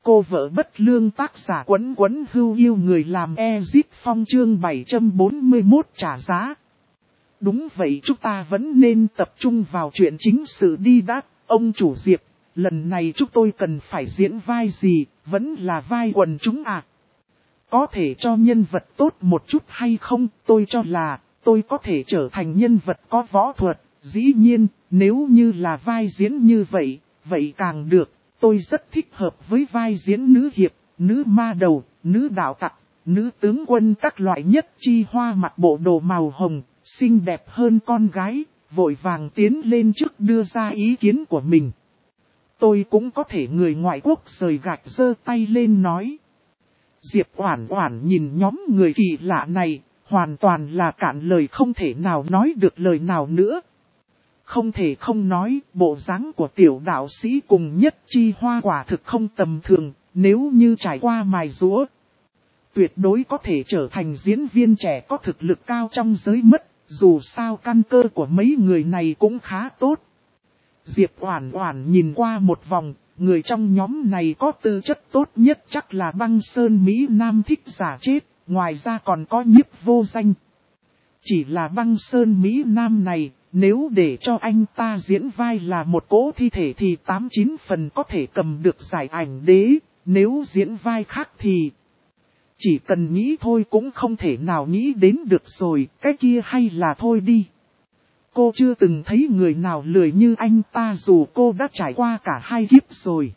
Cô vợ bất lương tác giả Quấn Quấn Hưu yêu người làm Ezip Phong chương 741 trả giá. Đúng vậy, chúng ta vẫn nên tập trung vào chuyện chính sự đi đã. Ông chủ Diệp, lần này chúng tôi cần phải diễn vai gì, vẫn là vai quần chúng à? Có thể cho nhân vật tốt một chút hay không? Tôi cho là tôi có thể trở thành nhân vật có võ thuật. Dĩ nhiên, nếu như là vai diễn như vậy, vậy càng được. Tôi rất thích hợp với vai diễn nữ hiệp, nữ ma đầu, nữ đạo tặc, nữ tướng quân các loại. Nhất Chi Hoa mặc bộ đồ màu hồng, xinh đẹp hơn con gái, vội vàng tiến lên trước đưa ra ý kiến của mình. Tôi cũng có thể người ngoại quốc rời gạch giơ tay lên nói. Diệp Oản Oản nhìn nhóm người kỳ lạ này, hoàn toàn là cạn lời, không thể nào nói được lời nào nữa. Không thể không nói, bộ dáng của tiểu đạo sĩ cùng Nhất Chi Hoa quả thực không tầm thường, nếu như trải qua mài giũa, tuyệt đối có thể trở thành diễn viên trẻ có thực lực cao trong giới mất, dù sao căn cơ của mấy người này cũng khá tốt. Diệp Oản Oản nhìn qua một vòng, người trong nhóm này có tư chất tốt nhất chắc là Băng Sơn Mỹ Nam thích giả chết, ngoài ra còn có Nhiếp Vô Danh. Chỉ là Băng Sơn Mỹ Nam này, nếu để cho anh ta diễn vai là một cỗ thi thể thì 89 phần có thể cầm được giải ảnh đế, nếu diễn vai khác thì chỉ cần nghĩ thôi cũng không thể nào nghĩ đến được rồi, cái kia hay là thôi đi. Cô chưa từng thấy người nào lười như anh ta dù cô đã trải qua cả 2 kiếp rồi.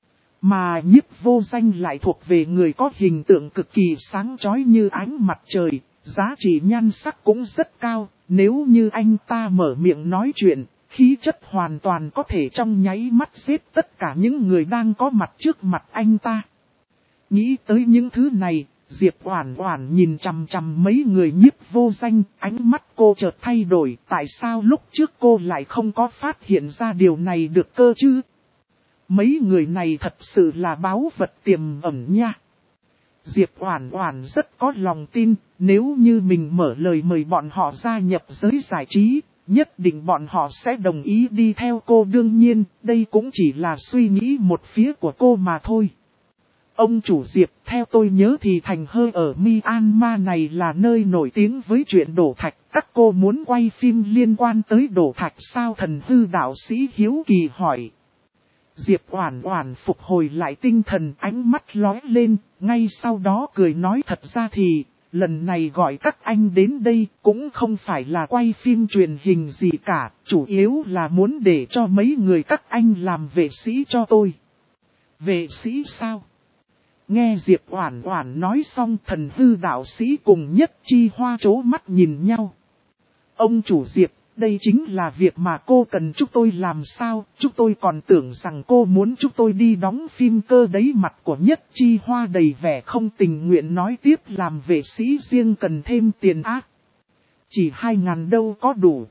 Mà Nhiếp Vô Danh lại thuộc về người có hình tượng cực kỳ sáng chói như ánh mặt trời, giá trị nhan sắc cũng rất cao. Nếu như anh ta mở miệng nói chuyện, khí chất hoàn toàn có thể trong nháy mắt giết tất cả những người đang có mặt trước mặt anh ta. Nghĩ tới những thứ này, Diệp Oản Oản nhìn chằm chằm mấy người Nhiếp Vô Danh, ánh mắt cô chợt thay đổi, tại sao lúc trước cô lại không có phát hiện ra điều này được cơ chứ? Mấy người này thật sự là báu vật tiềm ẩn nha. Diệp Oản Oản rất có lòng tin, nếu như mình mở lời mời bọn họ gia nhập giới giải trí, nhất định bọn họ sẽ đồng ý đi theo cô. Đương nhiên, đây cũng chỉ là suy nghĩ một phía của cô mà thôi. Ông chủ Diệp, theo tôi nhớ thì thành Hơi ở Myanmar này là nơi nổi tiếng với chuyện đổ thạch. Các cô muốn quay phim liên quan tới đổ thạch sao? Thần hư đạo sĩ hiếu kỳ hỏi. Diệp Oản Oản phục hồi lại tinh thần, ánh mắt lóe lên, ngay sau đó cười nói thật ra thì, lần này gọi các anh đến đây cũng không phải là quay phim truyền hình gì cả, chủ yếu là muốn để cho mấy người các anh làm vệ sĩ cho tôi. Vệ sĩ sao? Nghe Diệp Oản Oản nói xong, thần hư đạo sĩ cùng Nhất Chi Hoa trố mắt nhìn nhau. Ông chủ Diệp, đây chính là việc mà cô cần chúng tôi làm sao? Chúng tôi còn tưởng rằng cô muốn chúng tôi đi đóng phim cơ đấy. Mặt của Nhất Chi Hoa đầy vẻ không tình nguyện nói tiếp, làm vệ sĩ riêng cần thêm tiền ác. Chỉ 2.000 đâu có đủ.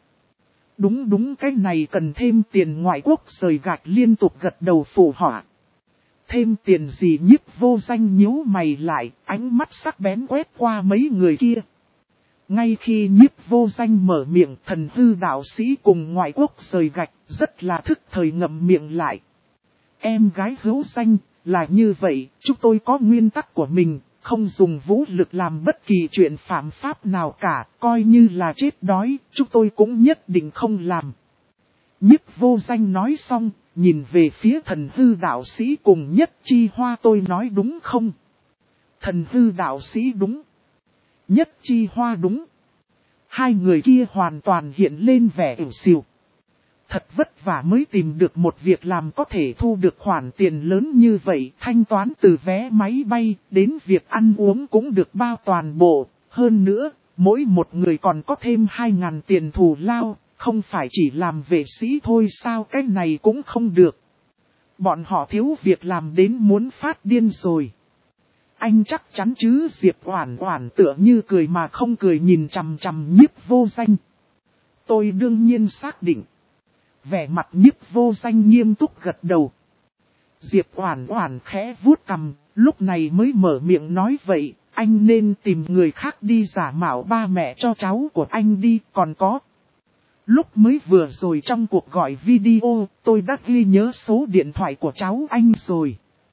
Đúng cái này cần thêm tiền. Ngoại quốc rời gạch liên tục gật đầu phụ họa. Thêm tiền gì? Nhiếp Vô Danh nhíu mày lại, ánh mắt sắc bén quét qua mấy người kia. Ngay khi Nhiếp Vô Danh mở miệng, thần hư đạo sĩ cùng ngoại quốc rời gạch rất là thức thời ngậm miệng lại. Em gái hữu danh, là như vậy, chúng tôi có nguyên tắc của mình, không dùng vũ lực làm bất kỳ chuyện phạm pháp nào cả, coi như là chết đói, chúng tôi cũng nhất định không làm. Nhiếp Vô Danh nói xong, nhìn về phía thần hư đạo sĩ cùng Nhất Chi Hoa. Tôi nói đúng không? Thần hư đạo sĩ đúng. Nhất Chi Hoa đúng. Hai người kia hoàn toàn hiện lên vẻ ỉu xìu. Thật vất vả mới tìm được một việc làm có thể thu được khoản tiền lớn như vậy. Thanh toán từ vé máy bay đến việc ăn uống cũng được bao toàn bộ. Hơn nữa, mỗi một người còn có thêm 2.000 tiền thù lao. Không phải chỉ làm vệ sĩ thôi sao? Cái này cũng không được. Bọn họ thiếu việc làm đến muốn phát điên rồi. Anh chắc chắn chứ? Diệp Oản Oản tựa như cười mà không cười nhìn chằm chằm Nhiếp Vô Danh. Tôi đương nhiên xác định. Vẻ mặt Nhiếp Vô Danh nghiêm túc gật đầu. Diệp Oản Oản khẽ vuốt cằm, lúc này mới mở miệng nói vậy, anh nên tìm người khác đi giả mạo ba mẹ cho cháu của anh đi. Còn có, lúc mới vừa rồi trong cuộc gọi video, tôi đã ghi nhớ số điện thoại của cháu anh rồi.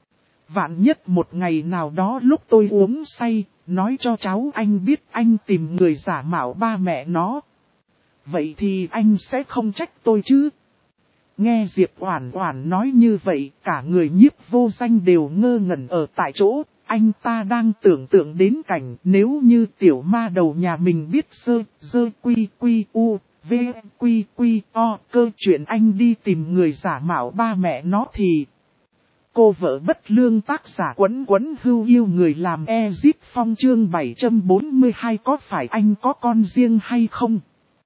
Vạn nhất một ngày nào đó lúc tôi uống say, nói cho cháu anh biết anh tìm người giả mạo ba mẹ nó. Vậy thì anh sẽ không trách tôi chứ? Nghe Diệp Oản Oản nói như vậy, cả người Nhiếp Vô Danh đều ngơ ngẩn ở tại chỗ. Anh ta đang tưởng tượng đến cảnh nếu như tiểu ma đầu nhà mình biết dơ quy quy u, v quy quy o cơ chuyện anh đi tìm người giả mạo ba mẹ nó thì... Cô vợ bất lương tác giả Quấn Quấn Hưu yêu người làm Ezip Phong chương 742 có phải anh có con riêng hay không?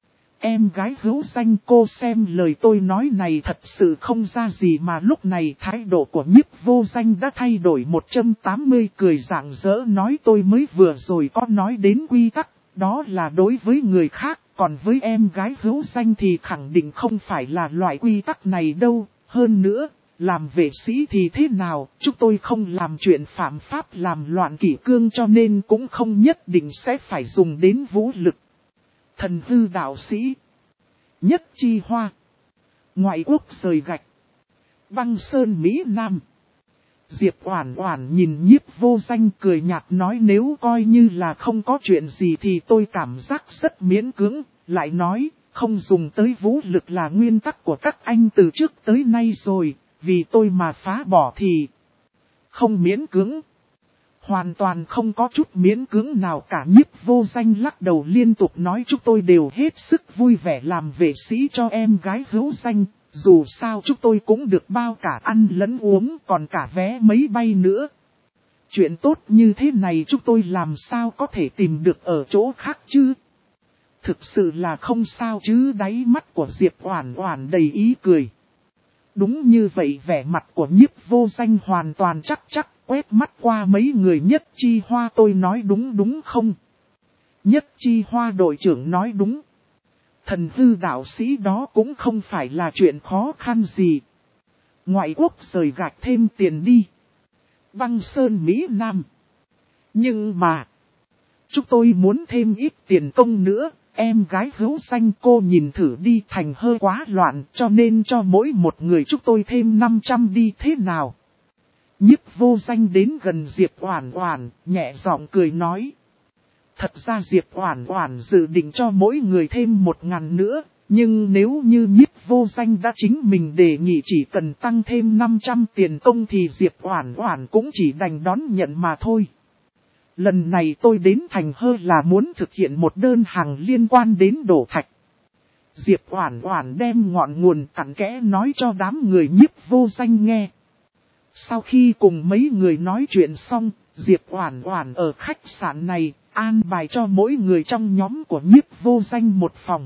Em gái hữu danh cô xem lời tôi nói này thật sự không ra gì mà lúc này thái độ của Nhiếp Vô Danh đã thay đổi 180 cười rạng rỡ nói tôi mới vừa rồi có nói đến quy tắc, đó là đối với người khác, còn với em gái hữu danh thì khẳng định không phải là loại quy tắc này đâu, hơn nữa. Làm vệ sĩ thì thế nào, chúng tôi không làm chuyện phạm pháp làm loạn kỷ cương cho nên cũng không nhất định sẽ phải dùng đến vũ lực. Thần hư đạo sĩ, Nhất Chi Hoa, ngoại quốc rời gạch, Băng Sơn Mỹ Nam. Diệp Oản Oản nhìn Nhiếp Vô Danh cười nhạt nói nếu coi như là không có chuyện gì thì tôi cảm giác rất miễn cưỡng, lại nói không dùng tới vũ lực là nguyên tắc của các anh từ trước tới nay rồi. Vì tôi mà phá bỏ thì không miễn cưỡng. Hoàn toàn không có chút miễn cưỡng nào cả. Nhiếp Vô Danh lắc đầu liên tục nói chúng tôi đều hết sức vui vẻ làm vệ sĩ cho em gái hữu danh. Dù sao chúng tôi cũng được bao cả ăn lẫn uống còn cả vé máy bay nữa. Chuyện tốt như thế này chúng tôi làm sao có thể tìm được ở chỗ khác chứ? Thực sự là không sao chứ. Đáy mắt của Diệp Oản Oản đầy ý cười. Đúng như vậy vẻ mặt của Nhiếp Vô Danh hoàn toàn chắc quét mắt qua mấy người Nhất Chi Hoa tôi nói đúng không? Nhất Chi Hoa đội trưởng nói đúng. Thần hư đạo sĩ đó cũng không phải là chuyện khó khăn gì. Ngoại quốc rời gạch thêm tiền đi. Băng Sơn Mỹ Nam. Nhưng mà, chúng tôi muốn thêm ít tiền công nữa. Em gái hữu danh cô nhìn thử đi thành hơi quá loạn cho nên cho mỗi một người chúng tôi thêm 500 đi thế nào. Nhiếp Vô Danh đến gần Diệp Oản Oản, nhẹ giọng cười nói. Thật ra Diệp Oản Oản dự định cho mỗi người thêm 1.000 nữa, nhưng nếu như Nhiếp Vô Danh đã chính mình đề nghị chỉ cần tăng thêm 500 tiền công thì Diệp Oản Oản cũng chỉ đành đón nhận mà thôi. Lần này tôi đến Thành Hơ là muốn thực hiện một đơn hàng liên quan đến đổ thạch. Diệp Oản Oản đem ngọn nguồn cặn kẽ nói cho đám người Nhiếp Vô Danh nghe. Sau khi cùng mấy người nói chuyện xong, Diệp Oản Oản ở khách sạn này an bài cho mỗi người trong nhóm của Nhiếp Vô Danh một phòng.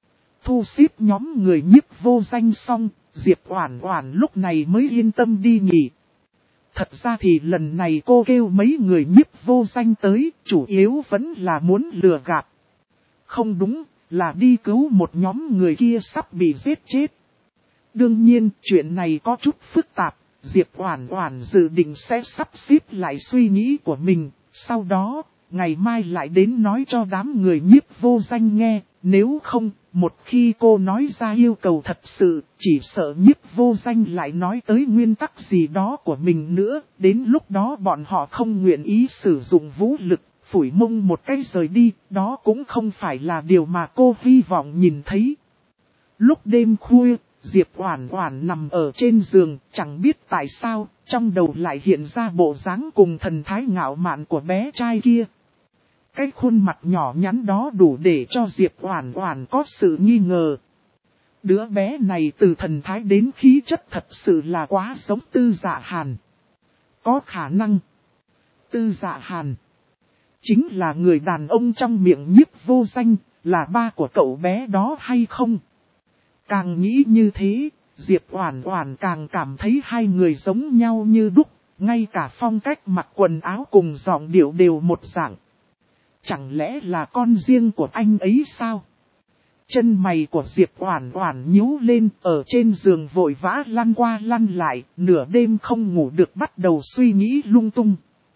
Thu xếp nhóm người Nhiếp Vô Danh xong, Diệp Oản Oản lúc này mới yên tâm đi nghỉ. Thật ra thì lần này cô kêu mấy người Nhiếp Vô Danh tới, chủ yếu vẫn là muốn lừa gạt. Không đúng, là đi cứu một nhóm người kia sắp bị giết chết. Đương nhiên, chuyện này có chút phức tạp, Diệp Oản Oản dự định sẽ sắp xếp lại suy nghĩ của mình, sau đó, ngày mai lại đến nói cho đám người Nhiếp Vô Danh nghe, nếu không, một khi cô nói ra yêu cầu thật sự, chỉ sợ Nhiếp Vô Danh lại nói tới nguyên tắc gì đó của mình nữa, đến lúc đó bọn họ không nguyện ý sử dụng vũ lực, phủi mông một cái rời đi, đó cũng không phải là điều mà cô hy vọng nhìn thấy. Lúc đêm khuya, Diệp Oản Oản nằm ở trên giường, chẳng biết tại sao, trong đầu lại hiện ra bộ dáng cùng thần thái ngạo mạn của bé trai kia. Cái khuôn mặt nhỏ nhắn đó đủ để cho Diệp Oản Oản có sự nghi ngờ. Đứa bé này từ thần thái đến khí chất thật sự là quá giống Tư Dạ Hàn. Có khả năng, Tư Dạ Hàn chính là người đàn ông trong miệng Nhiếp Vô Danh, là ba của cậu bé đó hay không? Càng nghĩ như thế, Diệp Oản Oản càng cảm thấy hai người giống nhau như đúc, ngay cả phong cách mặc quần áo cùng giọng điệu đều một dạng. Chẳng lẽ là con riêng của anh ấy sao? Chân mày của Diệp Oản Oản nhíu lên, ở trên giường vội vã lăn qua lăn lại, nửa đêm không ngủ được bắt đầu suy nghĩ lung tung.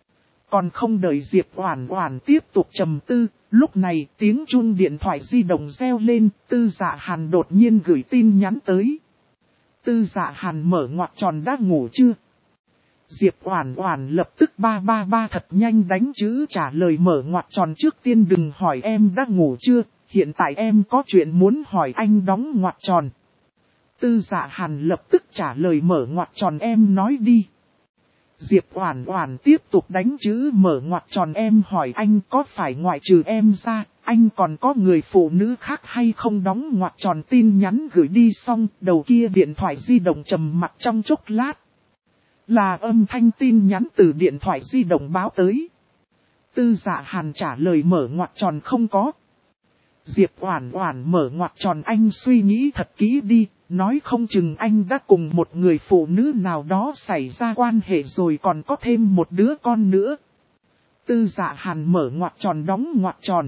Còn không đợi Diệp Oản Oản tiếp tục trầm tư, lúc này tiếng chuông điện thoại di động reo lên, Tư Dạ Hàn đột nhiên gửi tin nhắn tới. Tư Dạ Hàn mở ngoặc tròn đã ngủ chưa? Diệp Oản Oản lập tức ba thật nhanh đánh chữ trả lời mở ngoặc tròn trước tiên đừng hỏi em đã ngủ chưa, hiện tại em có chuyện muốn hỏi anh đóng ngoặc tròn. Tư Dạ Hàn lập tức trả lời mở ngoặc tròn em nói đi. Diệp Oản Oản tiếp tục đánh chữ mở ngoặc tròn em hỏi anh có phải ngoại trừ em ra, anh còn có người phụ nữ khác hay không đóng ngoặc tròn tin nhắn gửi đi xong, đầu kia điện thoại di động trầm mặc trong chốc lát. Là âm thanh tin nhắn từ điện thoại di động báo tới. Tư Dạ Hàn trả lời mở ngoặc tròn không có. Diệp Oản Oản mở ngoặc tròn anh suy nghĩ thật kỹ đi, nói không chừng anh đã cùng một người phụ nữ nào đó xảy ra quan hệ rồi còn có thêm một đứa con nữa. Tư Dạ Hàn mở ngoặc tròn đóng ngoặc tròn.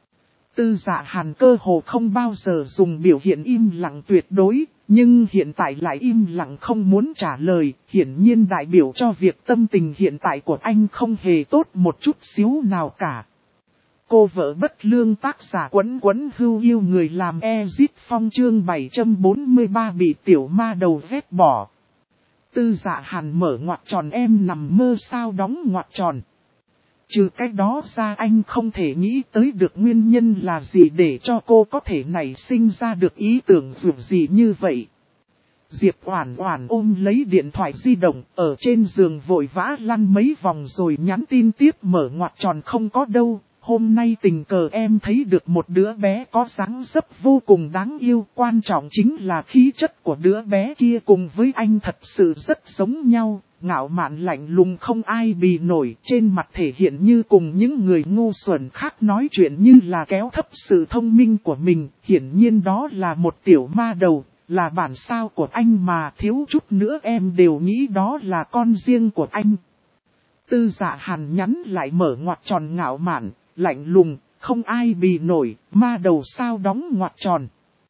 Tư Dạ Hàn cơ hồ không bao giờ dùng biểu hiện im lặng tuyệt đối, nhưng hiện tại lại im lặng không muốn trả lời, hiển nhiên đại biểu cho việc tâm tình hiện tại của anh không hề tốt một chút xíu nào cả. Cô vợ bất lương tác giả Quấn Quấn Hưu yêu người làm Ezit Phong chương 743 bị tiểu ma đầu vét bỏ. Tư Dạ Hàn mở ngoặc tròn em nằm mơ sao đóng ngoặc tròn. Trừ cách đó ra anh không thể nghĩ tới được nguyên nhân là gì để cho cô có thể nảy sinh ra được ý tưởng dù gì như vậy. Diệp Oản Oản ôm lấy điện thoại di động ở trên giường vội vã lăn mấy vòng rồi nhắn tin tiếp mở ngoặc tròn không có đâu. Hôm nay tình cờ em thấy được một đứa bé có dáng dấp vô cùng đáng yêu. Quan trọng chính là khí chất của đứa bé kia cùng với anh thật sự rất giống nhau. Ngạo mạn lạnh lùng không ai bì nổi. Trên mặt thể hiện như cùng những người ngu xuẩn khác nói chuyện như là kéo thấp sự thông minh của mình. Hiển nhiên đó là một tiểu ma đầu, là bản sao của anh mà thiếu chút nữa em đều nghĩ đó là con riêng của anh. Tư Dạ Hàn nhắn lại mở ngoặc tròn ngạo mạn. Lạnh lùng, không ai bì nổi, ma đầu sao đóng ngoặc tròn.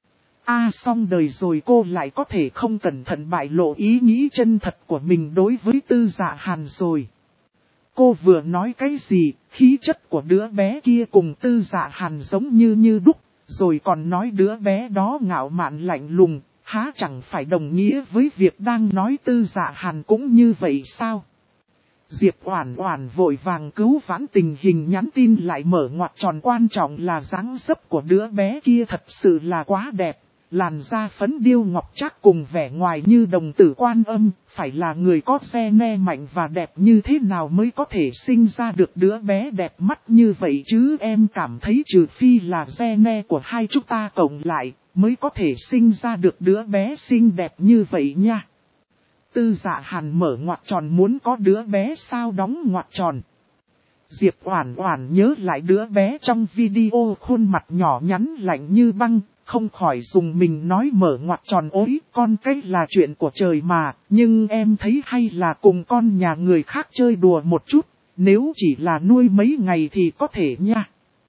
Xong đời rồi cô lại có thể không cẩn thận bại lộ ý nghĩ chân thật của mình đối với Tư Dạ Hàn rồi. Cô vừa nói cái gì, khí chất của đứa bé kia cùng Tư Dạ Hàn giống như đúc, rồi còn nói đứa bé đó ngạo mạn lạnh lùng, há chẳng phải đồng nghĩa với việc đang nói Tư Dạ Hàn cũng như vậy sao? Diệp Oản Oản vội vàng cứu vãn tình hình nhắn tin lại mở ngoặc tròn quan trọng là dáng dấp của đứa bé kia thật sự là quá đẹp, làn da phấn điêu ngọc trác cùng vẻ ngoài như đồng tử Quan Âm, phải là người có gen mạnh và đẹp như thế nào mới có thể sinh ra được đứa bé đẹp mắt như vậy chứ em cảm thấy trừ phi là gen của hai chúng ta cộng lại mới có thể sinh ra được đứa bé xinh đẹp như vậy nha. Tư Dạ Hàn mở ngoặc tròn muốn có đứa bé sao đóng ngoặc tròn. Diệp Oản Oản nhớ lại đứa bé trong video khuôn mặt nhỏ nhắn lạnh như băng, không khỏi dùng mình nói mở ngoặc tròn ối con cái là chuyện của trời mà, nhưng em thấy hay là cùng con nhà người khác chơi đùa một chút, nếu chỉ là nuôi mấy ngày thì có thể nha.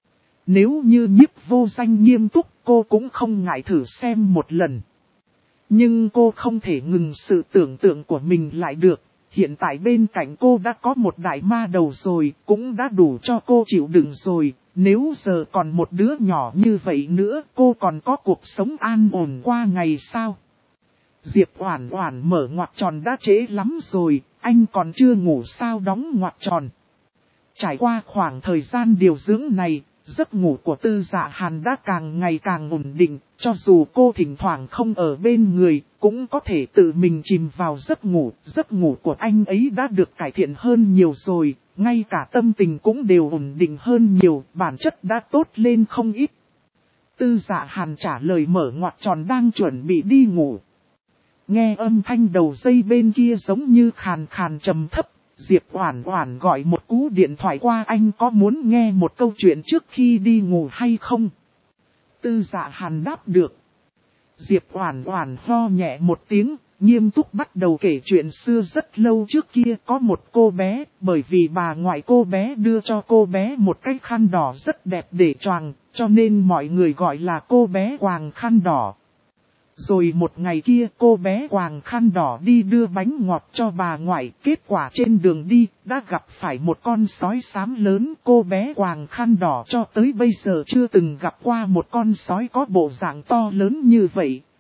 Nếu như Nhiếp Vô Danh nghiêm túc cô cũng không ngại thử xem một lần. Nhưng cô không thể ngừng sự tưởng tượng của mình lại được, hiện tại bên cạnh cô đã có một đại ma đầu rồi, cũng đã đủ cho cô chịu đựng rồi, nếu giờ còn một đứa nhỏ như vậy nữa, cô còn có cuộc sống an ổn qua ngày sao? Diệp Oản Oản mở ngoặc tròn đã trễ lắm rồi, anh còn chưa ngủ sao đóng ngoặc tròn. Trải qua khoảng thời gian điều dưỡng này, giấc ngủ của Tư Dạ Hàn đã càng ngày càng ổn định, cho dù cô thỉnh thoảng không ở bên người, cũng có thể tự mình chìm vào giấc ngủ của anh ấy đã được cải thiện hơn nhiều rồi, ngay cả tâm tình cũng đều ổn định hơn nhiều, bản chất đã tốt lên không ít. Tư Dạ Hàn trả lời mở ngoặc tròn đang chuẩn bị đi ngủ. Nghe âm thanh đầu dây bên kia giống như khàn khàn trầm thấp. Diệp Oản Oản gọi một cú điện thoại qua anh có muốn nghe một câu chuyện trước khi đi ngủ hay không? Tư Dạ Hàn đáp được. Diệp Oản Oản ho nhẹ một tiếng, nghiêm túc bắt đầu kể chuyện xưa rất lâu trước kia có một cô bé, bởi vì bà ngoại cô bé đưa cho cô bé một cái khăn đỏ rất đẹp để choàng, cho nên mọi người gọi là cô bé quàng khăn đỏ. Rồi một ngày kia cô bé quàng khăn đỏ đi đưa bánh ngọt cho bà ngoại, kết quả trên đường đi đã gặp phải một con sói xám lớn. Cô bé quàng khăn đỏ cho tới bây giờ chưa từng gặp qua một con sói có bộ dạng to lớn như vậy,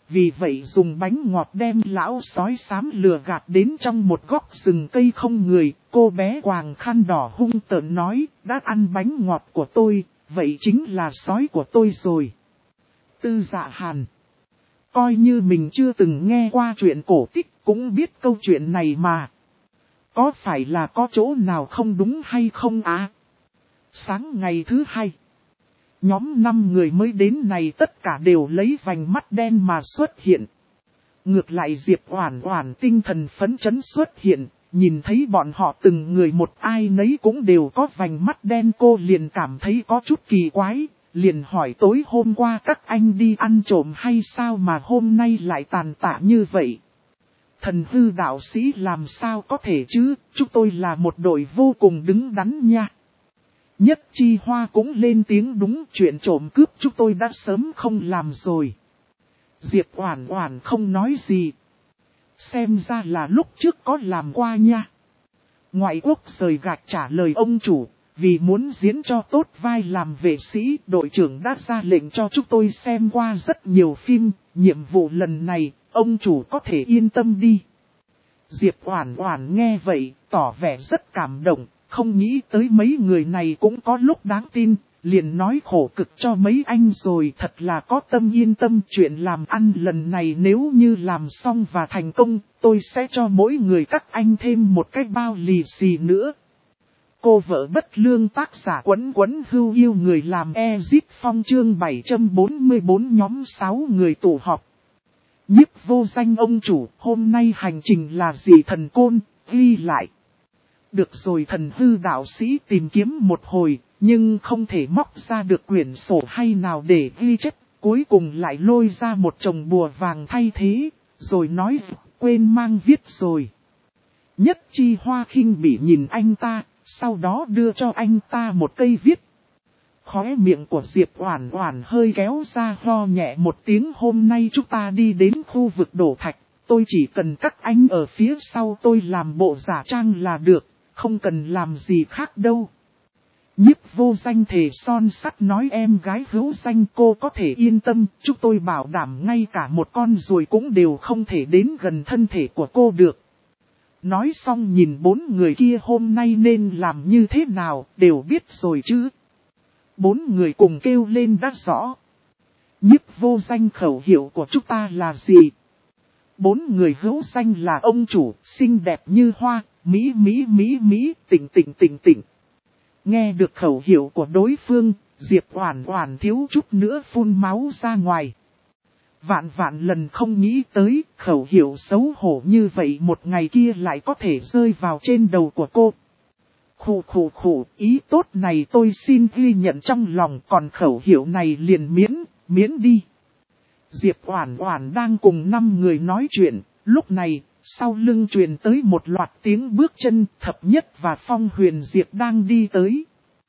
vì vậy dùng bánh ngọt đem lão sói xám lừa gạt đến trong một góc rừng cây không người. Cô bé quàng khăn đỏ hung tợn nói, đã ăn bánh ngọt của tôi, vậy chính là sói của tôi rồi. Tư Dạ Hàn, coi như mình chưa từng nghe qua chuyện cổ tích, cũng biết câu chuyện này mà. Có phải là có chỗ nào không đúng hay không á? Sáng ngày thứ hai, nhóm 5 người mới đến này tất cả đều lấy vành mắt đen mà xuất hiện. Ngược lại Diệp Oản Oản tinh thần phấn chấn xuất hiện, nhìn thấy bọn họ từng người một ai nấy cũng đều có vành mắt đen, cô liền cảm thấy có chút kỳ quái, liền hỏi tối hôm qua các anh đi ăn trộm hay sao mà hôm nay lại tàn tạ như vậy. Thần hư đạo sĩ làm sao có thể chứ, chúng tôi là một đội vô cùng đứng đắn nha. Nhất Chi Hoa cũng lên tiếng, đúng, chuyện trộm cướp chúng tôi đã sớm không làm rồi. Diệp Oản Oản không nói gì. Xem ra là lúc trước có làm qua nha. Ngoại quốc rời gạch trả lời ông chủ, vì muốn diễn cho tốt vai làm vệ sĩ, đội trưởng đã ra lệnh cho chúng tôi xem qua rất nhiều phim, nhiệm vụ lần này, ông chủ có thể yên tâm đi. Diệp Oản Oản nghe vậy, tỏ vẻ rất cảm động, không nghĩ tới mấy người này cũng có lúc đáng tin, liền nói khổ cực cho mấy anh rồi, thật là có tâm yên tâm. Chuyện làm ăn lần này nếu như làm xong và thành công, tôi sẽ cho mỗi người các anh thêm một cái bao lì xì nữa. Cô vợ bất lương tác giả Quấn Quấn Hưu yêu người làm Ezit Phong chương 744 nhóm 6 người tụ họp. Nhiếp Vô Danh ông chủ, hôm nay hành trình là gì thần côn, ghi lại. Được rồi, thần hư đạo sĩ tìm kiếm một hồi, nhưng không thể móc ra được quyển sổ hay nào để ghi chép, cuối cùng lại lôi ra một chồng bùa vàng thay thế, rồi nói quên mang viết rồi. Nhất Chi Hoa khinh bỉ nhìn anh ta, sau đó đưa cho anh ta một cây viết. Khóe miệng của Diệp Oản Oản hơi kéo ra, ho nhẹ một tiếng, hôm nay chúng ta đi đến khu vực đổ thạch, tôi chỉ cần các anh ở phía sau tôi làm bộ giả trang là được, không cần làm gì khác đâu. Nhiếp Vô Danh thề son sắt nói, em gái hữu danh cô có thể yên tâm, chúng tôi bảo đảm ngay cả một con ruồi cũng đều không thể đến gần thân thể của cô được. Nói xong nhìn 4 người kia hôm nay nên làm như thế nào, đều biết rồi chứ. 4 người cùng kêu lên đã rõ. Nhiếp Vô Danh, khẩu hiệu của chúng ta là gì? 4 người hữu danh là ông chủ, xinh đẹp như hoa, mỹ, tỉnh. Nghe được khẩu hiệu của đối phương, Diệp Oản Oản thiếu chút nữa phun máu ra ngoài. Vạn lần không nghĩ tới, khẩu hiệu xấu hổ như vậy một ngày kia lại có thể rơi vào trên đầu của cô. Khủ, ý tốt này tôi xin ghi nhận trong lòng, còn khẩu hiệu này liền miễn đi. Diệp Oản Oản đang cùng 5 người nói chuyện, lúc này, sau lưng truyền tới một loạt tiếng bước chân, Thập Nhất và Phong Huyền Diệp đang đi tới.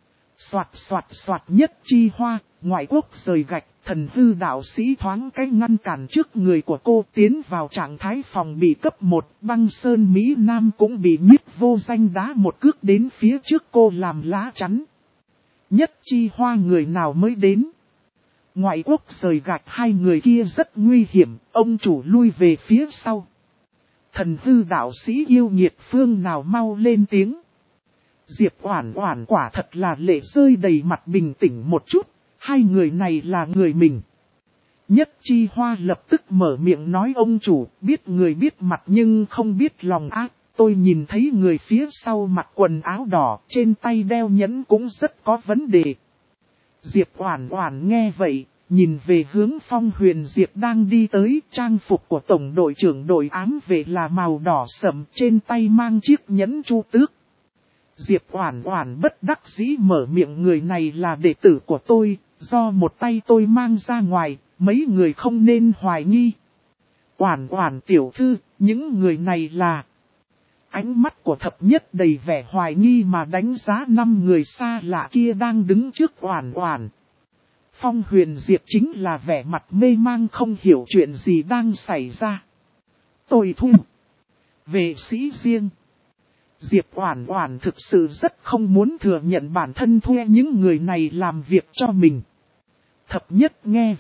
Soạt, Nhất Chi Hoa, ngoại quốc rời gạch, thần hư đạo sĩ thoáng cái ngăn cản trước người của cô, tiến vào trạng thái phòng bị cấp 1, Băng Sơn Mỹ Nam cũng bị Nhiếp Vô Danh đá một cước đến phía trước cô làm lá chắn. Nhất Chi Hoa người nào mới đến? Ngoại quốc rời gạch, hai người kia rất nguy hiểm, ông chủ lui về phía sau. Thần hư đạo sĩ yêu nghiệt phương nào mau lên tiếng. Diệp Oản Oản quả thật là lệ rơi đầy mặt, bình tĩnh một chút, hai người này là người mình. Nhất Chi Hoa lập tức mở miệng nói, ông chủ, biết người biết mặt nhưng không biết lòng ác, tôi nhìn thấy người phía sau mặc quần áo đỏ, trên tay đeo nhẫn cũng rất có vấn đề. Diệp Oản Oản nghe vậy, nhìn về hướng Phong Huyền Diệp đang đi tới, trang phục của tổng đội trưởng đội ám vệ là màu đỏ sẫm, trên tay mang chiếc nhẫn chu tước. Diệp Oản Oản bất đắc dĩ mở miệng, người này là đệ tử của tôi, do một tay tôi mang ra ngoài, mấy người không nên hoài nghi. Oản Oản tiểu thư, những người này là... Ánh mắt của Thập Nhất đầy vẻ hoài nghi mà đánh giá 5 người xa lạ kia đang đứng trước Oản Oản. Phong Huyền Diệp chính là vẻ mặt mê mang không hiểu chuyện gì đang xảy ra. Tôi thu. Vệ sĩ riêng. Diệp Oản Oản thực sự rất không muốn thừa nhận bản thân thuê những người này làm việc cho mình. Thập Nhất nghe vậy,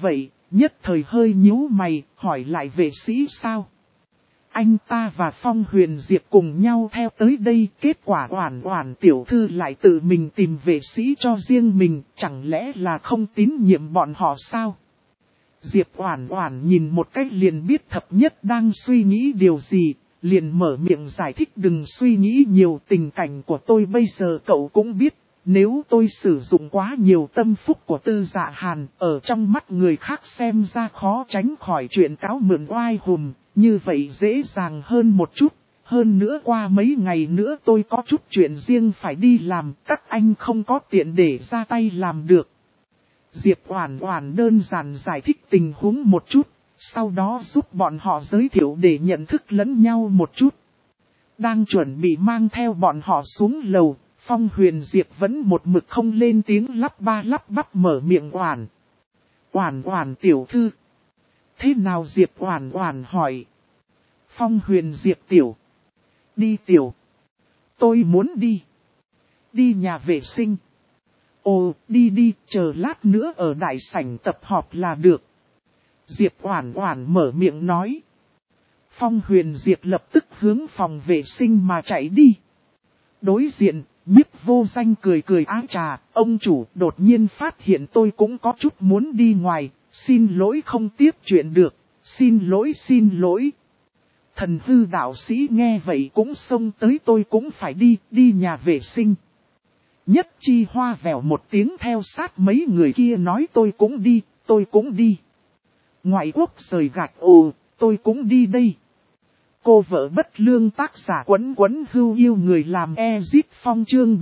nhất thời hơi nhíu mày, hỏi lại vệ sĩ sao. Anh ta và Phong Huyền Diệp cùng nhau theo tới đây, kết quả Oản Oản tiểu thư lại tự mình tìm vệ sĩ cho riêng mình, chẳng lẽ là không tín nhiệm bọn họ sao? Diệp Oản Oản nhìn một cách liền biết Thập Nhất đang suy nghĩ điều gì, liền mở miệng giải thích đừng suy nghĩ nhiều, tình cảnh của tôi bây giờ cậu cũng biết. Nếu tôi sử dụng quá nhiều tâm phúc của Tư Dạ Hàn, ở trong mắt người khác xem ra khó tránh khỏi chuyện cáo mượn oai hùm, như vậy dễ dàng hơn một chút. Hơn nữa qua mấy ngày nữa tôi có chút chuyện riêng phải đi làm, các anh không có tiện để ra tay làm được. Diệp Oản Oản đơn giản giải thích tình huống một chút, sau đó giúp bọn họ giới thiệu để nhận thức lẫn nhau một chút. Đang chuẩn bị mang theo bọn họ xuống lầu. Phong Huyền Diệp vẫn một mực không lên tiếng, lắp ba lắp bắp mở miệng Oản. Oản Oản tiểu thư. Thế nào Diệp Oản Oản hỏi. Phong Huyền Diệp tiểu. Đi tiểu. Tôi muốn đi. Đi nhà vệ sinh. Ồ, đi, chờ lát nữa ở đại sảnh tập họp là được. Diệp Oản Oản mở miệng nói. Phong Huyền Diệp lập tức hướng phòng vệ sinh mà chạy đi. Đối diện, Nhiếp Vô Danh cười cười ái trà, ông chủ đột nhiên phát hiện tôi cũng có chút muốn đi ngoài, xin lỗi không tiếp chuyện được, xin lỗi. Thần hư đạo sĩ nghe vậy cũng xông tới, tôi cũng phải đi nhà vệ sinh. Nhất Chi Hoa vèo một tiếng theo sát mấy người kia nói tôi cũng đi. Ngoại quốc rời gạch tôi cũng đi đây. Cô vợ bất lương tác giả Quấn hưu yêu người làm Ezit Phong chương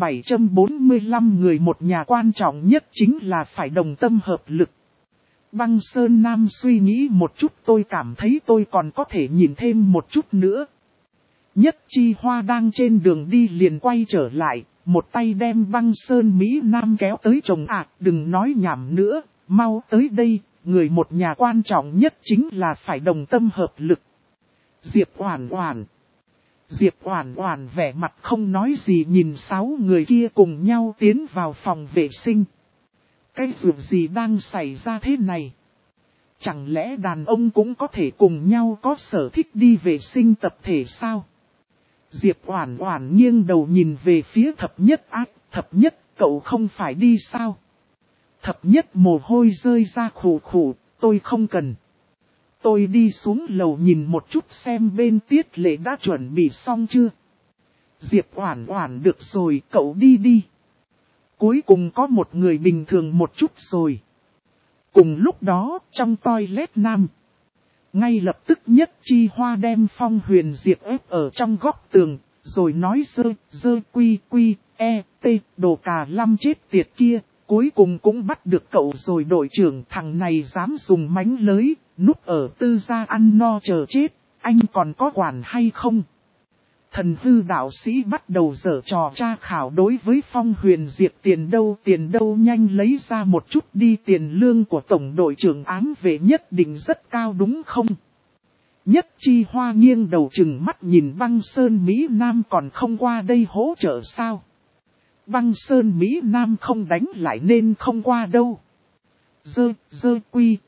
745 người một nhà quan trọng nhất chính là phải đồng tâm hợp lực. Băng Sơn Nam suy nghĩ một chút, tôi cảm thấy tôi còn có thể nhìn thêm một chút nữa. Nhất Chi Hoa đang trên đường đi liền quay trở lại, một tay đem Băng Sơn Mỹ Nam kéo tới chồng đừng nói nhảm nữa, mau tới đây, người một nhà quan trọng nhất chính là phải đồng tâm hợp lực. Diệp Oản Oản vẻ mặt không nói gì nhìn 6 người kia cùng nhau tiến vào phòng vệ sinh. Cái việc gì đang xảy ra thế này? Chẳng lẽ đàn ông cũng có thể cùng nhau có sở thích đi vệ sinh tập thể sao? Diệp Oản Oản nghiêng đầu nhìn về phía Thập Nhất Thập Nhất cậu không phải đi sao? Thập Nhất mồ hôi rơi ra khủ, tôi không cần. Tôi đi xuống lầu nhìn một chút xem bên Tiết Lệ đã chuẩn bị xong chưa. Diệp Oản Oản được rồi, cậu đi. Cuối cùng có một người bình thường một chút rồi. Cùng lúc đó, trong toilet nam, ngay lập tức Nhất Chi Hoa đem Phong Huyền Diệp ép ở trong góc tường, rồi nói dơ quy đồ cà lăm chết tiệt kia, cuối cùng cũng bắt được cậu rồi đội trưởng, thằng này dám dùng mánh lới, núp ở Tư gia ăn no chờ chết, anh còn có quản hay không? Thần hư đạo sĩ bắt đầu giở trò tra khảo đối với Phong Huyền Diệp, tiền đâu nhanh lấy ra một chút đi, tiền lương của tổng đội trưởng ám vệ nhất định rất cao đúng không? Nhất Chi Hoa nghiêng đầu chừng mắt nhìn Băng Sơn Mỹ Nam còn không qua đây hỗ trợ sao? Băng Sơn Mỹ Nam không đánh lại nên không qua đâu. Dơ quy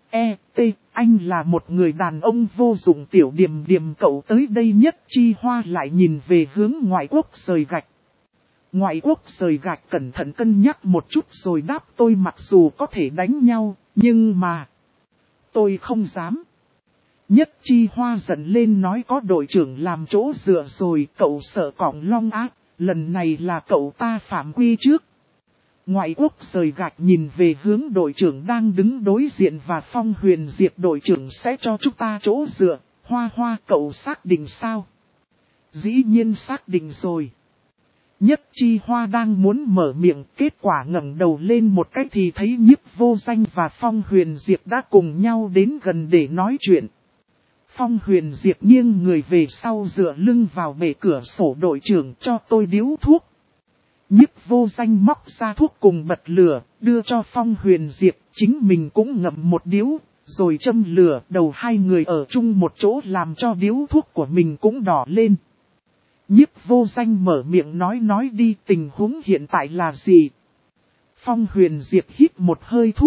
anh là một người đàn ông vô dụng, tiểu Điềm cậu tới đây. Nhất Chi Hoa lại nhìn về hướng ngoại quốc rời gạch. Ngoại quốc rời gạch cẩn thận cân nhắc một chút rồi đáp, tôi mặc dù có thể đánh nhau, nhưng mà tôi không dám. Nhất Chi Hoa giận lên nói, có đội trưởng làm chỗ dựa rồi, cậu sợ cỏng long ác, lần này là cậu ta phạm quy trước. Ngoại quốc rời gạch nhìn về hướng đội trưởng đang đứng đối diện và Phong Huyền Diệp, đội trưởng sẽ cho chúng ta chỗ dựa, Hoa cậu xác định sao? Dĩ nhiên xác định rồi. Nhất Chi Hoa đang muốn mở miệng, kết quả ngẩng đầu lên một cách thì thấy Nhiếp Vô Danh và Phong Huyền Diệp đã cùng nhau đến gần để nói chuyện. Phong Huyền Diệp nghiêng người về sau dựa lưng vào bệ cửa sổ, đội trưởng cho tôi điếu thuốc. Nhiếp Vô Danh móc ra thuốc cùng bật lửa, đưa cho Phong Huyền Diệp, chính mình cũng ngậm một điếu, rồi châm lửa. Đầu hai người ở chung một chỗ làm cho điếu thuốc của mình cũng đỏ lên. Nhiếp Vô Danh mở miệng nói đi, tình huống hiện tại là gì? Phong Huyền Diệp hít một hơi thuốc,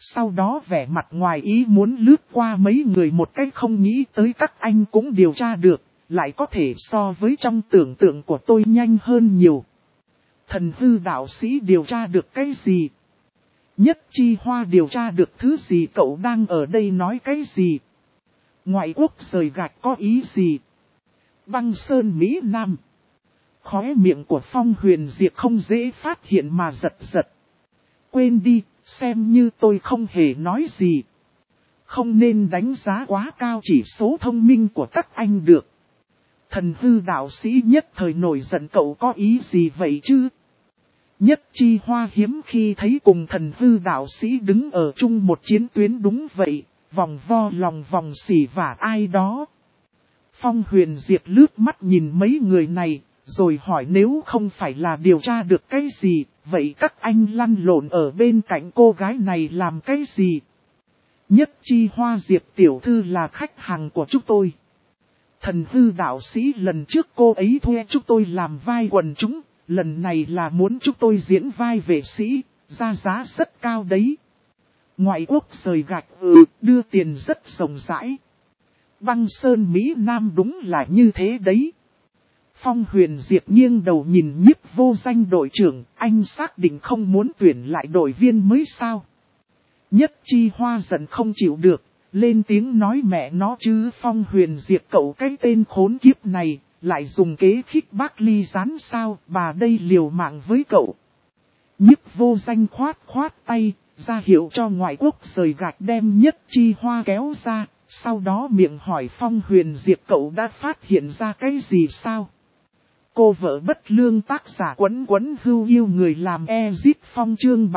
Sau đó vẻ mặt ngoài ý muốn lướt qua mấy người một cách không nghĩ tới các anh cũng điều tra được, lại có thể so với trong tưởng tượng của tôi nhanh hơn nhiều. Thần hư đạo sĩ điều tra được cái gì? Nhất Chi Hoa điều tra được thứ gì? Cậu đang ở đây nói cái gì? Ngoại quốc rời gạch có ý gì? Băng Sơn Mỹ Nam. Khóe miệng của Phong Huyền Diệp không dễ phát hiện mà giật giật. Quên đi, xem như tôi không hề nói gì. Không nên đánh giá quá cao chỉ số thông minh của các anh được. Thần hư đạo sĩ nhất thời nổi giận, cậu có ý gì vậy chứ? Nhất Chi Hoa hiếm khi thấy cùng thần hư đạo sĩ đứng ở chung một chiến tuyến, đúng vậy, vòng vo lòng vòng xỉ vả ai đó. Phong Huyền Diệp lướt mắt nhìn mấy người này, rồi hỏi nếu không phải là điều tra được cái gì, vậy các anh lăn lộn ở bên cạnh cô gái này làm cái gì? Nhất Chi Hoa: Diệp tiểu thư là khách hàng của chúng tôi. Thần hư đạo sĩ: lần trước cô ấy thuê chúng tôi làm vai quần chúng, lần này là muốn chúng tôi diễn vai vệ sĩ, ra giá rất cao đấy. Ngoại quốc rời gạch, đưa tiền rất rộng rãi. Băng Sơn Mỹ Nam đúng là như thế đấy. Phong Huyền Diệp nghiêng đầu nhìn Nhiếp Vô Danh đội trưởng, anh xác định không muốn tuyển lại đội viên mới sao? Nhất Chi Hoa giận không chịu được, lên tiếng nói mẹ nó chứ Phong Huyền Diệp cậu cái tên khốn kiếp này, lại dùng kế khích bác ly gián sao, bà đây liều mạng với cậu. Nhiếp Vô Danh khoát khoát tay, ra hiệu cho ngoại quốc rời gạch đem Nhất Chi Hoa kéo ra, sau đó miệng hỏi Phong Huyền Diệp cậu đã phát hiện ra cái gì sao? Cô vợ bất lương tác giả Quấn Quấn Hưu yêu người làm Ezit Phong chương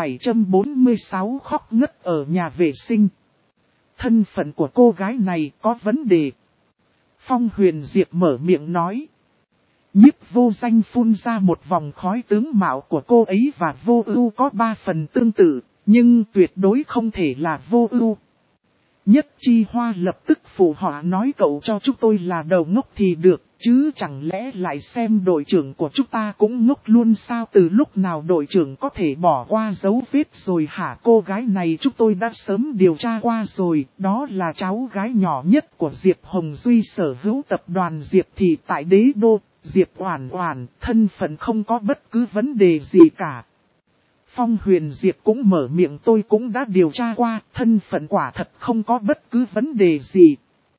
746 khóc ngất ở nhà vệ sinh. Thân phận của cô gái này có vấn đề. Phong Huyền Diệp mở miệng nói. Nhiếp Vô Danh phun ra một vòng khói, tướng mạo của cô ấy và Vô Ưu có 3 phần tương tự, nhưng tuyệt đối không thể là Vô Ưu. Nhất Chi Hoa lập tức phụ họa nói cậu cho chúng tôi là đầu ngốc thì được, chứ chẳng lẽ lại xem đội trưởng của chúng ta cũng ngốc luôn sao? Từ lúc nào đội trưởng có thể bỏ qua dấu vết rồi hả? Cô gái này chúng tôi đã sớm điều tra qua rồi, đó là cháu gái nhỏ nhất của Diệp Hồng Duy, sở hữu tập đoàn Diệp Thị tại Đế Đô. Diệp Oản Oản, thân phận không có bất cứ vấn đề gì cả. Phong Huyền Diệp cũng mở miệng, tôi cũng đã điều tra qua, thân phận quả thật không có bất cứ vấn đề gì.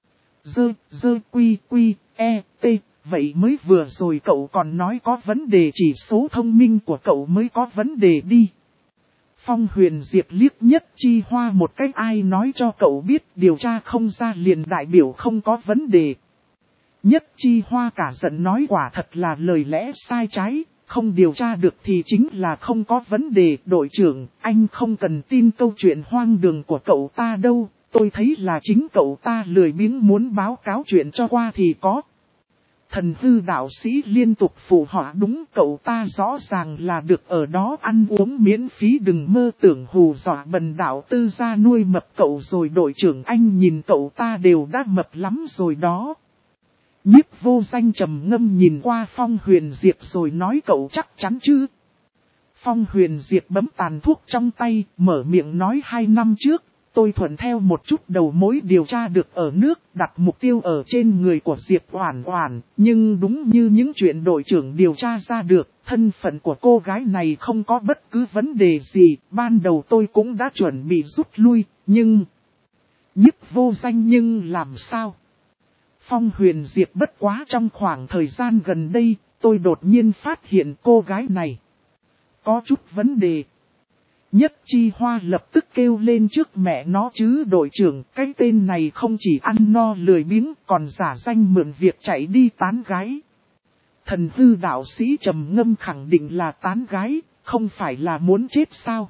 Quy, vậy mới vừa rồi cậu còn nói có vấn đề, chỉ số thông minh của cậu mới có vấn đề đi. Phong Huyền Diệp liếc Nhất Chi Hoa một cách, ai nói cho cậu biết điều tra không ra liền đại biểu không có vấn đề. Nhất Chi Hoa cả giận nói quả thật là lời lẽ sai trái, không điều tra được thì chính là không có vấn đề. Đội trưởng, anh không cần tin câu chuyện hoang đường của cậu ta đâu, tôi thấy là chính cậu ta lười biếng muốn báo cáo chuyện cho qua thì có. Thần hư đạo sĩ liên tục phụ họa, đúng, cậu ta rõ ràng là được ở đó ăn uống miễn phí, đừng mơ tưởng hù dọa bần đạo tư gia nuôi mập cậu rồi. Đội trưởng, anh nhìn cậu ta đều đã mập lắm rồi đó. Nhiếp Vô Danh trầm ngâm nhìn qua Phong Huyền Diệp rồi nói cậu chắc chắn chứ? Phong Huyền Diệp bấm tàn thuốc trong tay, mở miệng nói 2 năm trước, tôi thuận theo một chút đầu mối điều tra được ở nước, đặt mục tiêu ở trên người của Diệp Oản Oản, nhưng đúng như những chuyện đội trưởng điều tra ra được, thân phận của cô gái này không có bất cứ vấn đề gì, ban đầu tôi cũng đã chuẩn bị rút lui, nhưng... Nhiếp Vô Danh nhưng làm sao? Phong Huyền Diệp bất quá trong khoảng thời gian gần đây, tôi đột nhiên phát hiện cô gái này có chút vấn đề. Nhất Chi Hoa lập tức kêu lên trước mẹ nó chứ đội trưởng, cái tên này không chỉ ăn no lười biếng còn giả danh mượn việc chạy đi tán gái. Thần hư đạo sĩ trầm ngâm khẳng định là tán gái, không phải là muốn chết sao?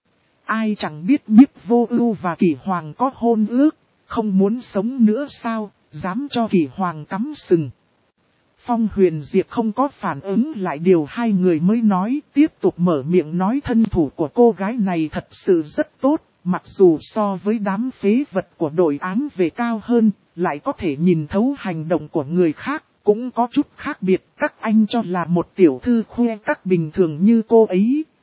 Ai chẳng biết Nhiếp Vô Ưu và Kỷ Hoàng có hôn ước, không muốn sống nữa sao? Dám cho Kỷ Hoàng cắm sừng. Phong Huyền Diệp không có phản ứng lại điều hai người mới nói, tiếp tục mở miệng nói thân thủ của cô gái này thật sự rất tốt, mặc dù so với đám phế vật của đội án về cao hơn, lại có thể nhìn thấu hành động của người khác, cũng có chút khác biệt. Các anh cho là một tiểu thư khoe các bình thường như cô ấy,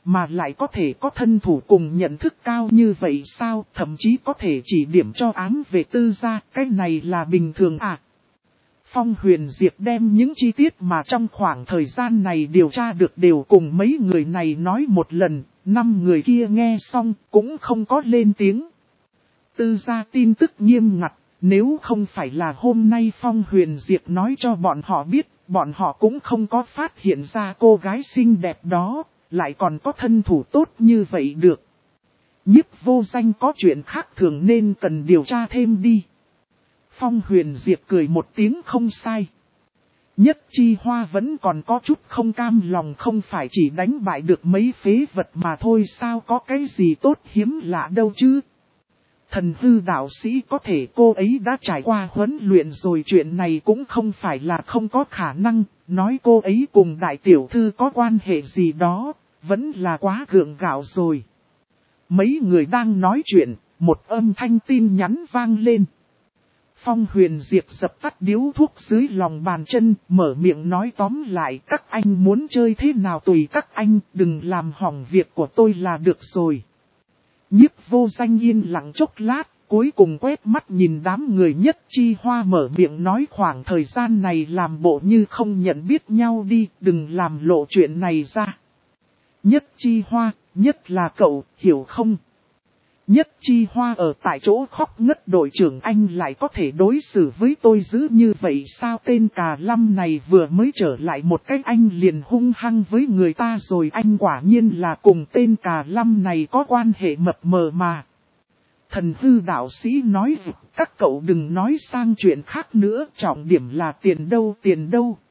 mà lại có thể có thân thủ cùng nhận thức cao như vậy sao, thậm chí có thể chỉ điểm cho ám về Tư gia, cái này là bình thường à. Phong Huyền Diệp đem những chi tiết mà trong khoảng thời gian này điều tra được đều cùng mấy người này nói một lần, 5 người kia nghe xong cũng không có lên tiếng. Tư gia tin tức nghiêm ngặt, nếu không phải là hôm nay Phong Huyền Diệp nói cho bọn họ biết, bọn họ cũng không có phát hiện ra cô gái xinh đẹp đó, lại còn có thân thủ tốt như vậy được. Nhiếp Vô Danh có chuyện khác thường nên cần điều tra thêm đi. Phong Huyền Diệp cười một tiếng không sai. Nhất Chi Hoa vẫn còn có chút không cam lòng, không phải chỉ đánh bại được mấy phế vật mà thôi sao, có cái gì tốt hiếm lạ đâu chứ. Thần hư đạo sĩ có thể cô ấy đã trải qua huấn luyện rồi, chuyện này cũng không phải là không có khả năng, nói cô ấy cùng đại tiểu thư có quan hệ gì đó, vẫn là quá gượng gạo rồi. Mấy người đang nói chuyện, một âm thanh tin nhắn vang lên. Phong Huyền Diệp dập tắt điếu thuốc dưới lòng bàn chân, mở miệng nói tóm lại, các anh muốn chơi thế nào tùy các anh, đừng làm hỏng việc của tôi là được rồi. Nhiếp Vô Danh yên lặng chốc lát, cuối cùng quét mắt nhìn đám người Nhất Chi Hoa mở miệng nói khoảng thời gian này làm bộ như không nhận biết nhau đi, đừng làm lộ chuyện này ra. Nhất Chi Hoa, nhất là cậu, hiểu không? Nhất Chi Hoa ở tại chỗ khóc ngất, đội trưởng anh lại có thể đối xử với tôi dữ như vậy sao, tên Cà Lâm này vừa mới trở lại một cách anh liền hung hăng với người ta rồi, anh quả nhiên là cùng tên Cà Lâm này có quan hệ mập mờ mà. Thần hư đạo sĩ nói các cậu đừng nói sang chuyện khác nữa, trọng điểm là tiền đâu.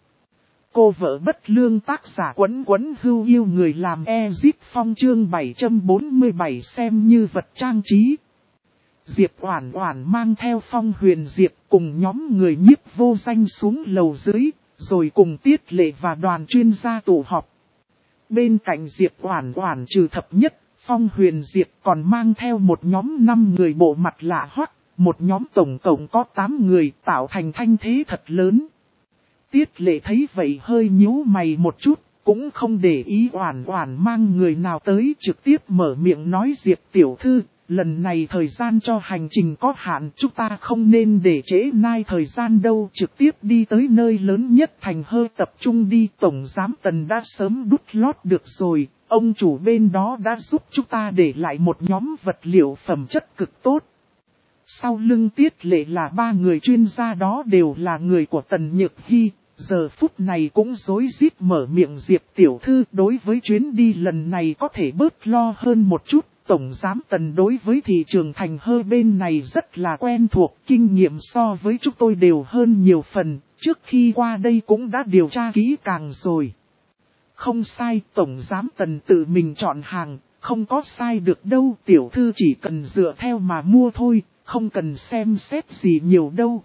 Cô vợ bất lương tác giả Quấn Quấn Hưu yêu người làm Ezip Phong chương 747 xem như vật trang trí. Diệp Oản Oản mang theo Phong Huyền Diệp cùng nhóm người Nhiếp Vô Danh xuống lầu dưới, rồi cùng Tiết Lệ và đoàn chuyên gia tụ họp. Bên cạnh Diệp Oản Oản trừ thập nhất, Phong Huyền Diệp còn mang theo một nhóm 5 người bộ mặt lạ hoắc, một nhóm tổng cộng có 8 người tạo thành thanh thế thật lớn. Tiết Lệ thấy vậy hơi nhíu mày một chút, cũng không để ý Oản Oản mang người nào tới, trực tiếp mở miệng nói Diệp tiểu thư, lần này thời gian cho hành trình có hạn, chúng ta không nên để trễ nai thời gian đâu, trực tiếp đi tới nơi lớn nhất thành hơi tập trung đi. Tổng giám Tần đã sớm đút lót được rồi, ông chủ bên đó đã giúp chúng ta để lại một nhóm vật liệu phẩm chất cực tốt. Sau lưng Tiết Lệ là 3 người chuyên gia đó đều là người của Tần Nhược Hy. Giờ phút này cũng rối rít mở miệng Diệp tiểu thư, đối với chuyến đi lần này có thể bớt lo hơn một chút. Tổng giám Tần đối với thị trường thành hơi bên này rất là quen thuộc, kinh nghiệm so với chúng tôi đều hơn nhiều phần, trước khi qua đây cũng đã điều tra kỹ càng rồi. Không sai, Tổng giám Tần tự mình chọn hàng, không có sai được đâu, tiểu thư chỉ cần dựa theo mà mua thôi, không cần xem xét gì nhiều đâu.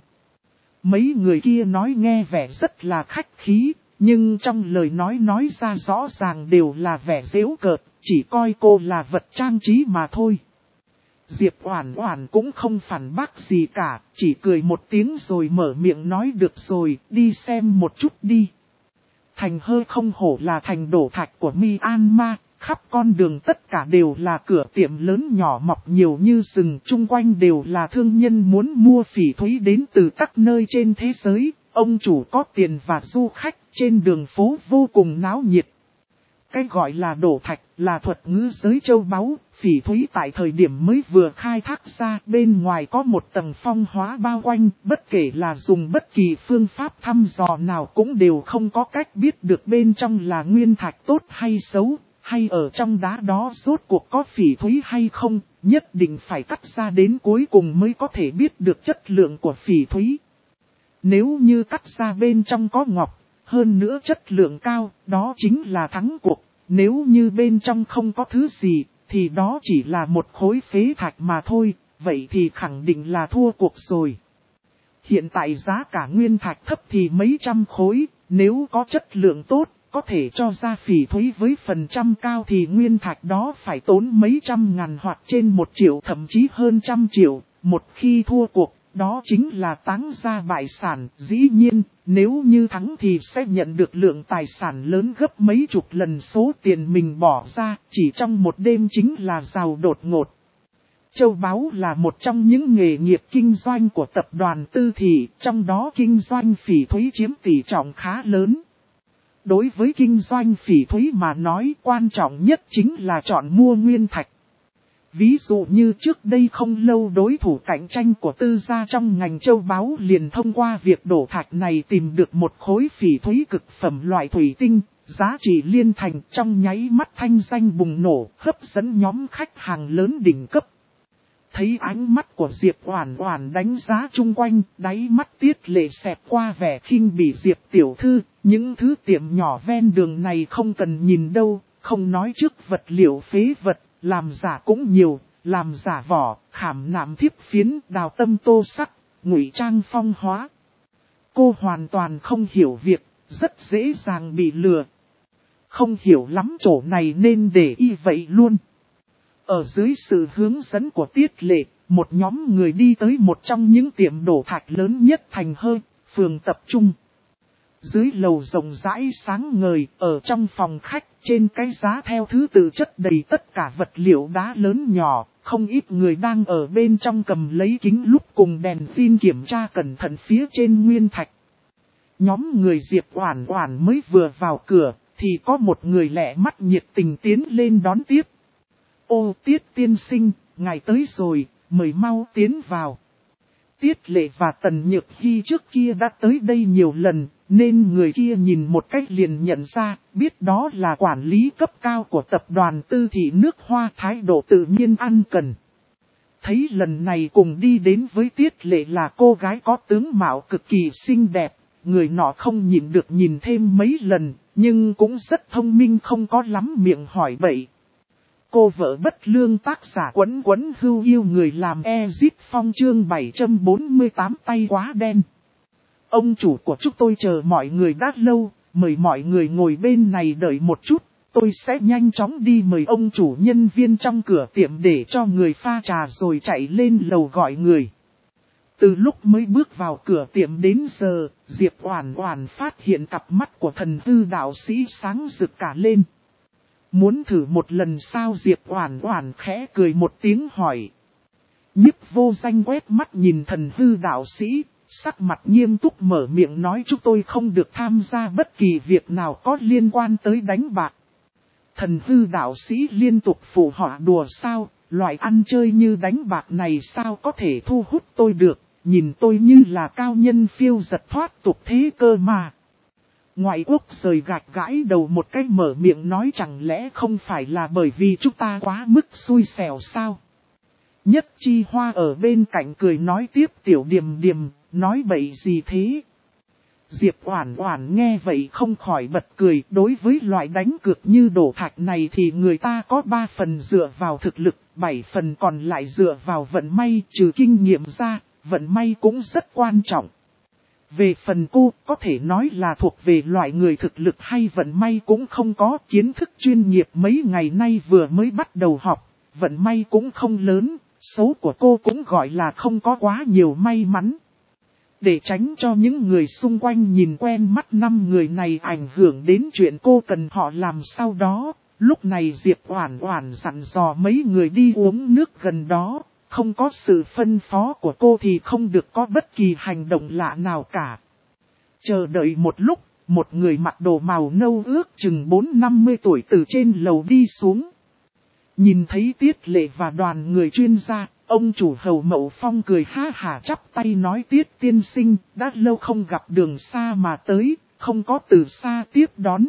Mấy người kia nói nghe vẻ rất là khách khí, nhưng trong lời nói ra rõ ràng đều là vẻ giễu cợt, chỉ coi cô là vật trang trí mà thôi. Diệp Oản Oản cũng không phản bác gì cả, chỉ cười một tiếng rồi mở miệng nói được rồi, đi xem một chút đi. Thành hơi không hổ là thành đổ thạch của Myanmar, khắp con đường tất cả đều là cửa tiệm lớn nhỏ mọc nhiều như rừng, chung quanh đều là thương nhân muốn mua phỉ thúy đến từ các nơi trên thế giới, ông chủ có tiền và du khách trên đường phố vô cùng náo nhiệt. Cái gọi là đổ thạch là thuật ngữ giới châu báu, phỉ thúy tại thời điểm mới vừa khai thác ra, bên ngoài có một tầng phong hóa bao quanh, bất kể là dùng bất kỳ phương pháp thăm dò nào cũng đều không có cách biết được bên trong là nguyên thạch tốt hay xấu, hay ở trong đá đó rốt cuộc có phỉ thúy hay không, nhất định phải cắt ra đến cuối cùng mới có thể biết được chất lượng của phỉ thúy. Nếu như cắt ra bên trong có ngọc, hơn nữa chất lượng cao, đó chính là thắng cuộc. Nếu như bên trong không có thứ gì, thì đó chỉ là một khối phế thạch mà thôi, vậy thì khẳng định là thua cuộc rồi. Hiện tại giá cả nguyên thạch thấp thì mấy trăm khối, nếu có chất lượng tốt, có thể cho ra phỉ thúy với phần trăm cao thì nguyên thạch đó phải tốn mấy trăm ngàn hoặc trên 1 triệu thậm chí hơn 100 triệu. Một khi thua cuộc, đó chính là táng ra bại sản. Dĩ nhiên, nếu như thắng thì sẽ nhận được lượng tài sản lớn gấp mấy chục lần số tiền mình bỏ ra, chỉ trong một đêm chính là giàu đột ngột. Châu báu là một trong những nghề nghiệp kinh doanh của tập đoàn Tư Thị, trong đó kinh doanh phỉ thúy chiếm tỷ trọng khá lớn. Đối với kinh doanh phỉ thúy mà nói, quan trọng nhất chính là chọn mua nguyên thạch. Ví dụ như trước đây không lâu đối thủ cạnh tranh của Tư gia trong ngành châu báu liền thông qua việc đổ thạch này tìm được một khối phỉ thúy cực phẩm loại thủy tinh, giá trị liên thành, trong nháy mắt thanh danh bùng nổ, hấp dẫn nhóm khách hàng lớn đỉnh cấp. Thấy ánh mắt của Diệp Oản Oản đánh giá chung quanh, đáy mắt Tiết Lệ xẹt qua vẻ khinh bỉ Diệp tiểu thư, những thứ tiệm nhỏ ven đường này không cần nhìn đâu, không nói trước vật liệu phế vật, làm giả cũng nhiều, làm giả vỏ, khảm nạm thiếp phiến, đào tâm tô sắc, ngụy trang phong hóa. Cô hoàn toàn không hiểu việc, rất dễ dàng bị lừa. Không hiểu lắm chỗ này nên để y vậy luôn. Ở dưới sự hướng dẫn của Tiết Lệ, một nhóm người đi tới một trong những tiệm đổ thạch lớn nhất thành Hơi, phường tập trung. Dưới lầu rộng rãi sáng ngời, ở trong phòng khách, trên cái giá theo thứ tự chất đầy tất cả vật liệu đá lớn nhỏ, không ít người đang ở bên trong cầm lấy kính lúp cùng đèn pin kiểm tra cẩn thận phía trên nguyên thạch. Nhóm người Diệp Oản Oản mới vừa vào cửa, thì có một người lẹ mắt nhiệt tình tiến lên đón tiếp. Ô Tiết tiên sinh, ngài tới rồi, mời mau tiến vào. Tiết Lệ và Tần Nhược Hy trước kia đã tới đây nhiều lần, nên người kia nhìn một cách liền nhận ra, biết đó là quản lý cấp cao của tập đoàn Tư Thị nước Hoa, thái độ tự nhiên ân cần. Thấy lần này cùng đi đến với Tiết Lệ là cô gái có tướng mạo cực kỳ xinh đẹp, người nọ không nhịn được nhìn thêm mấy lần, nhưng cũng rất thông minh không có lắm miệng hỏi bậy. Cô vợ bất lương tác giả Quấn Quấn Hưu yêu người làm Ezit Phong chương 748 tay quá đen. Ông chủ của chúng tôi chờ mọi người đã lâu, mời mọi người ngồi bên này đợi một chút, tôi sẽ nhanh chóng đi mời ông chủ nhân viên trong cửa tiệm để cho người pha trà rồi chạy lên lầu gọi người. Từ lúc mới bước vào cửa tiệm đến giờ, Diệp Oản Oản phát hiện cặp mắt của thần hư đạo sĩ sáng rực cả lên. Muốn thử một lần sao? Diệp Oản Oản khẽ cười một tiếng hỏi. Nhiếp Vô Danh quét mắt nhìn thần hư đạo sĩ, sắc mặt nghiêm túc mở miệng nói chúng tôi không được tham gia bất kỳ việc nào có liên quan tới đánh bạc. Thần hư đạo sĩ liên tục phụ họa đùa sao, loại ăn chơi như đánh bạc này sao có thể thu hút tôi được, nhìn tôi như là cao nhân phiêu giật thoát tục thế cơ mà. Ngoại quốc rời gạch gãi đầu một cái mở miệng nói chẳng lẽ không phải là bởi vì chúng ta quá mức xui xẻo sao? Nhất Chi Hoa ở bên cạnh cười nói tiếp tiểu Điềm Điềm, nói bậy gì thế? Diệp Oản Oản nghe vậy không khỏi bật cười, đối với loại đánh cược như đổ thạch này thì người ta có 3 phần dựa vào thực lực, 7 phần còn lại dựa vào vận may, trừ kinh nghiệm ra, vận may cũng rất quan trọng. Về phần cô, có thể nói là thuộc về loại người thực lực hay vận may cũng không có, kiến thức chuyên nghiệp mấy ngày nay vừa mới bắt đầu học, vận may cũng không lớn, số của cô cũng gọi là không có quá nhiều may mắn. Để tránh cho những người xung quanh nhìn quen mắt 5 người này ảnh hưởng đến chuyện cô cần họ làm sau đó, lúc này Diệp Oản Oản dặn dò mấy người đi uống nước gần đó. Không có sự phân phó của cô thì không được có bất kỳ hành động lạ nào cả. Chờ đợi một lúc, một người mặc đồ màu nâu ước chừng 4-50 tuổi từ trên lầu đi xuống. Nhìn thấy Tiết Lệ và đoàn người chuyên gia, ông chủ Hầu Mậu Phong cười ha hả chắp tay nói Tiết tiên sinh, đã lâu không gặp đường xa mà tới, không có từ xa tiếp đón.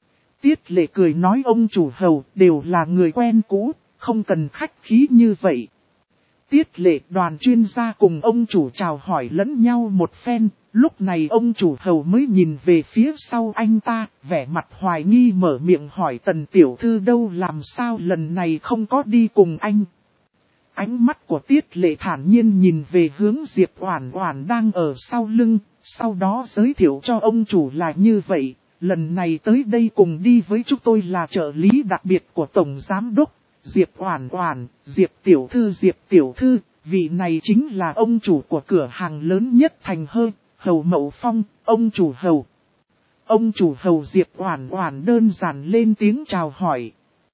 Tiết Lệ cười nói ông chủ Hầu đều là người quen cũ, không cần khách khí như vậy. Tiết Lệ đoàn chuyên gia cùng ông chủ chào hỏi lẫn nhau một phen, lúc này ông chủ Hầu mới nhìn về phía sau anh ta, vẻ mặt hoài nghi mở miệng hỏi Tần tiểu thư đâu làm sao lần này không có đi cùng anh. Ánh mắt của Tiết Lệ thản nhiên nhìn về hướng Diệp Oản Oản đang ở sau lưng, sau đó giới thiệu cho ông chủ là như vậy, lần này tới đây cùng đi với chúng tôi là trợ lý đặc biệt của Tổng Giám Đốc. Diệp Oản Oản, Diệp tiểu thư, vị này chính là ông chủ của cửa hàng lớn nhất thành Hầu Mậu Phong, ông chủ Hầu. Ông chủ Hầu Diệp Oản Oản đơn giản lên tiếng chào hỏi.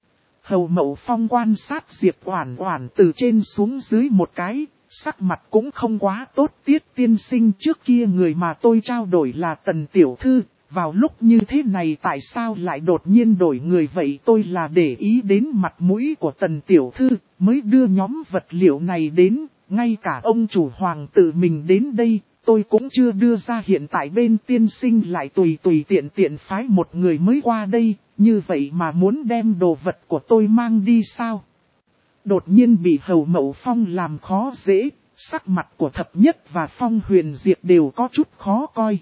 Hầu Mậu Phong quan sát Diệp Oản Oản từ trên xuống dưới một cái, sắc mặt cũng không quá tốt. Tiết tiên sinh, trước kia người mà tôi trao đổi là Tần tiểu thư, vào lúc như thế này tại sao lại đột nhiên đổi người vậy? Tôi là để ý đến mặt mũi của Tần tiểu thư, mới đưa nhóm vật liệu này đến, ngay cả ông chủ Hoàng tự mình đến đây, tôi cũng chưa đưa ra. Hiện tại bên tiên sinh lại tùy tiện phái một người mới qua đây, như vậy mà muốn đem đồ vật của tôi mang đi sao? Đột nhiên bị Hầu Mậu Phong làm khó dễ, sắc mặt của Thập Nhất và Phong Huyền Diệp đều có chút khó coi.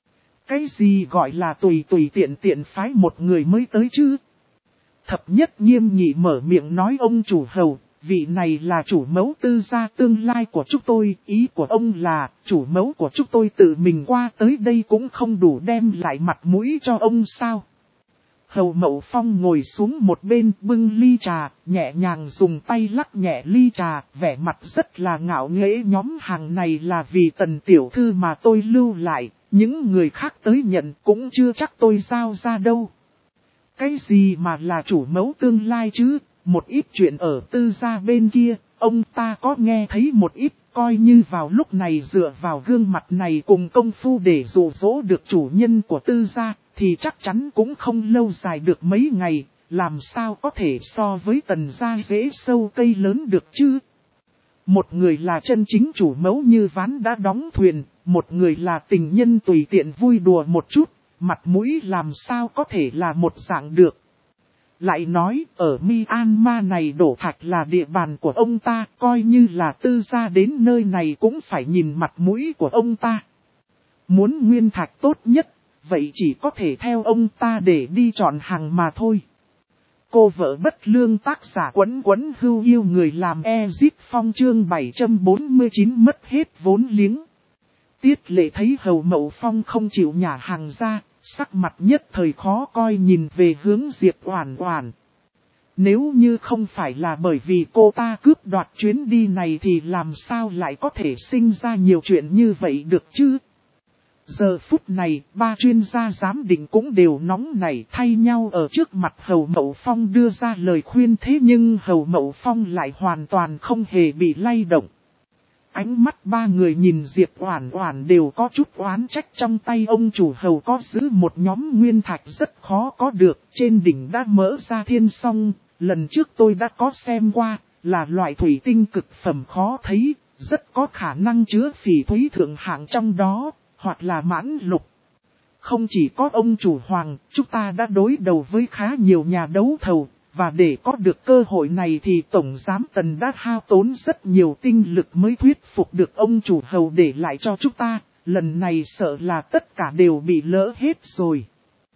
Cái gì gọi là tùy tiện phái một người mới tới chứ? Thập Nhất nghiêm nghị mở miệng nói, ông chủ Hầu, vị này là chủ mẫu Tư gia tương lai của chúng tôi, ý của ông là chủ mẫu của chúng tôi tự mình qua tới đây cũng không đủ đem lại mặt mũi cho ông sao? Hầu Mậu Phong ngồi xuống một bên bưng ly trà, nhẹ nhàng dùng tay lắc nhẹ ly trà, vẻ mặt rất là ngạo nghễ. Nhóm hàng này là vì Tần tiểu thư mà tôi lưu lại, những người khác tới nhận cũng chưa chắc tôi giao ra đâu. Cái gì mà là chủ mẫu tương lai chứ? Một ít chuyện ở Tư gia bên kia, ông ta có nghe thấy một ít, coi như vào lúc này dựa vào gương mặt này cùng công phu để dụ dỗ được chủ nhân của Tư gia, thì chắc chắn cũng không lâu dài được mấy ngày, làm sao có thể so với Tần gia dễ sâu cây lớn được chứ? Một người là chân chính chủ mẫu như ván đã đóng thuyền, một người là tình nhân tùy tiện vui đùa một chút, mặt mũi làm sao có thể là một dạng được. Lại nói, ở Myanmar này đổ thạch là địa bàn của ông ta, coi như là Tư gia đến nơi này cũng phải nhìn mặt mũi của ông ta. Muốn nguyên thạch tốt nhất, vậy chỉ có thể theo ông ta để đi chọn hàng mà thôi. Cô vợ bất lương, tác giả Quấn Hưu yêu người làm Ezip Phong, chương 749 mất hết vốn liếng. Tiết Lệ thấy Hầu Mậu Phong không chịu nhả hàng ra, sắc mặt nhất thời khó coi, nhìn về hướng Diệp Oản Oản. Nếu như không phải là bởi vì cô ta cướp đoạt chuyến đi này thì làm sao lại có thể sinh ra nhiều chuyện như vậy được chứ? Giờ phút này, ba chuyên gia giám định cũng đều nóng nảy thay nhau ở trước mặt Hầu Mậu Phong đưa ra lời khuyên, thế nhưng Hầu Mậu Phong lại hoàn toàn không hề bị lay động. Ánh mắt ba người nhìn Diệp Oản Oản đều có chút oán trách, trong tay ông chủ Hầu có giữ một nhóm nguyên thạch rất khó có được, trên đỉnh đã mở ra thiên song, lần trước tôi đã có xem qua, là loại thủy tinh cực phẩm khó thấy, rất có khả năng chứa phỉ thúy thượng hạng trong đó, hoặc là mãn lục. Không chỉ có ông chủ Hoàng, chúng ta đã đối đầu với khá nhiều nhà đấu thầu, và để có được cơ hội này thì Tổng Giám Tần đã hao tốn rất nhiều tinh lực mới thuyết phục được ông chủ Hầu để lại cho chúng ta, lần này sợ là tất cả đều bị lỡ hết rồi.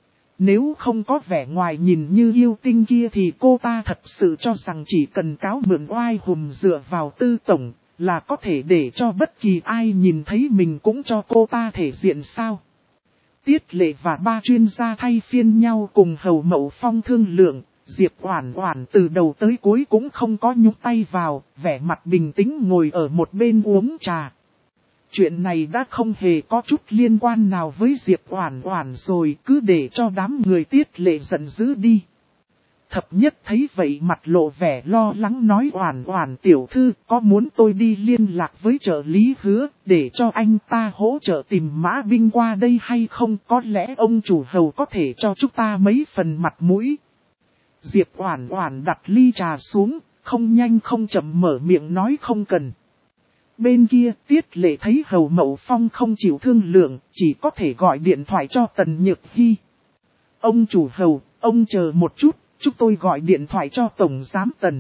Nếu không có vẻ ngoài nhìn như yêu tinh kia thì cô ta thật sự cho rằng chỉ cần cáo mượn oai hùm dựa vào Tư Tổng, là có thể để cho bất kỳ ai nhìn thấy mình cũng cho cô ta thể diện sao? Tiết Lệ và ba chuyên gia thay phiên nhau cùng Hầu Mậu Phong thương lượng, Diệp Oản Oản từ đầu tới cuối cũng không có nhúc tay vào, vẻ mặt bình tĩnh ngồi ở một bên uống trà. Chuyện này đã không hề có chút liên quan nào với Diệp Oản Oản rồi, cứ để cho đám người Tiết Lệ giận dữ đi. Thập Nhất thấy vậy mặt lộ vẻ lo lắng nói, Oản Oản tiểu thư, có muốn tôi đi liên lạc với trợ lý Hứa, để cho anh ta hỗ trợ tìm mã binh qua đây hay không? Có lẽ ông chủ Hầu có thể cho chúng ta mấy phần mặt mũi. Diệp Oản Oản đặt ly trà xuống, không nhanh không chậm mở miệng nói không cần. Bên kia, Tiết Lệ thấy Hầu Mậu Phong không chịu thương lượng, chỉ có thể gọi điện thoại cho Tần Nhược Hy. Ông chủ Hầu, ông chờ một chút, chúng tôi gọi điện thoại cho Tổng Giám Tần.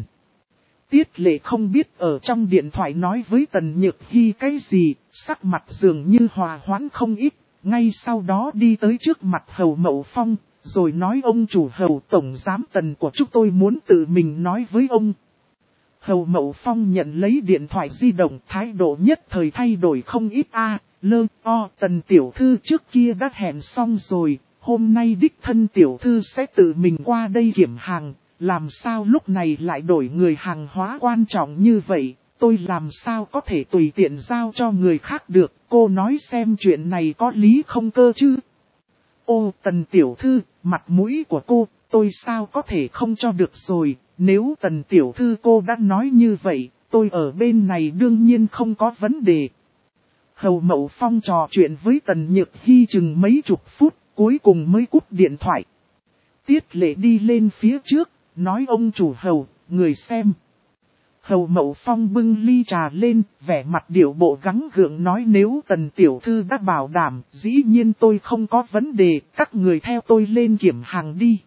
Tiết Lệ không biết ở trong điện thoại nói với Tần Nhược Hy cái gì, sắc mặt dường như hòa hoãn không ít, ngay sau đó đi tới trước mặt Hầu Mậu Phong, rồi nói, ông chủ Hầu, Tổng Giám Tần của chúng tôi muốn tự mình nói với ông. Hầu Mậu Phong nhận lấy điện thoại di động, thái độ nhất thời thay đổi không ít. Tần tiểu thư trước kia đã hẹn xong rồi, hôm nay đích thân tiểu thư sẽ tự mình qua đây kiểm hàng, làm sao lúc này lại đổi người hàng hóa quan trọng như vậy, tôi làm sao có thể tùy tiện giao cho người khác được, cô nói xem chuyện này có lý không cơ chứ. Ô Tần tiểu thư, mặt mũi của cô, tôi sao có thể không cho được rồi, nếu Tần tiểu thư cô đã nói như vậy, tôi ở bên này đương nhiên không có vấn đề. Hầu Mậu Phong trò chuyện với Tần Nhược Hy chừng mấy chục phút, cuối cùng mới cúp điện thoại. Tiết Lệ đi lên phía trước, nói ông chủ Hầu, người xem. Hầu Mậu Phong bưng ly trà lên, vẻ mặt điệu bộ gắng gượng nói nếu Tần tiểu thư đã bảo đảm, dĩ nhiên tôi không có vấn đề, các người theo tôi lên kiểm hàng đi.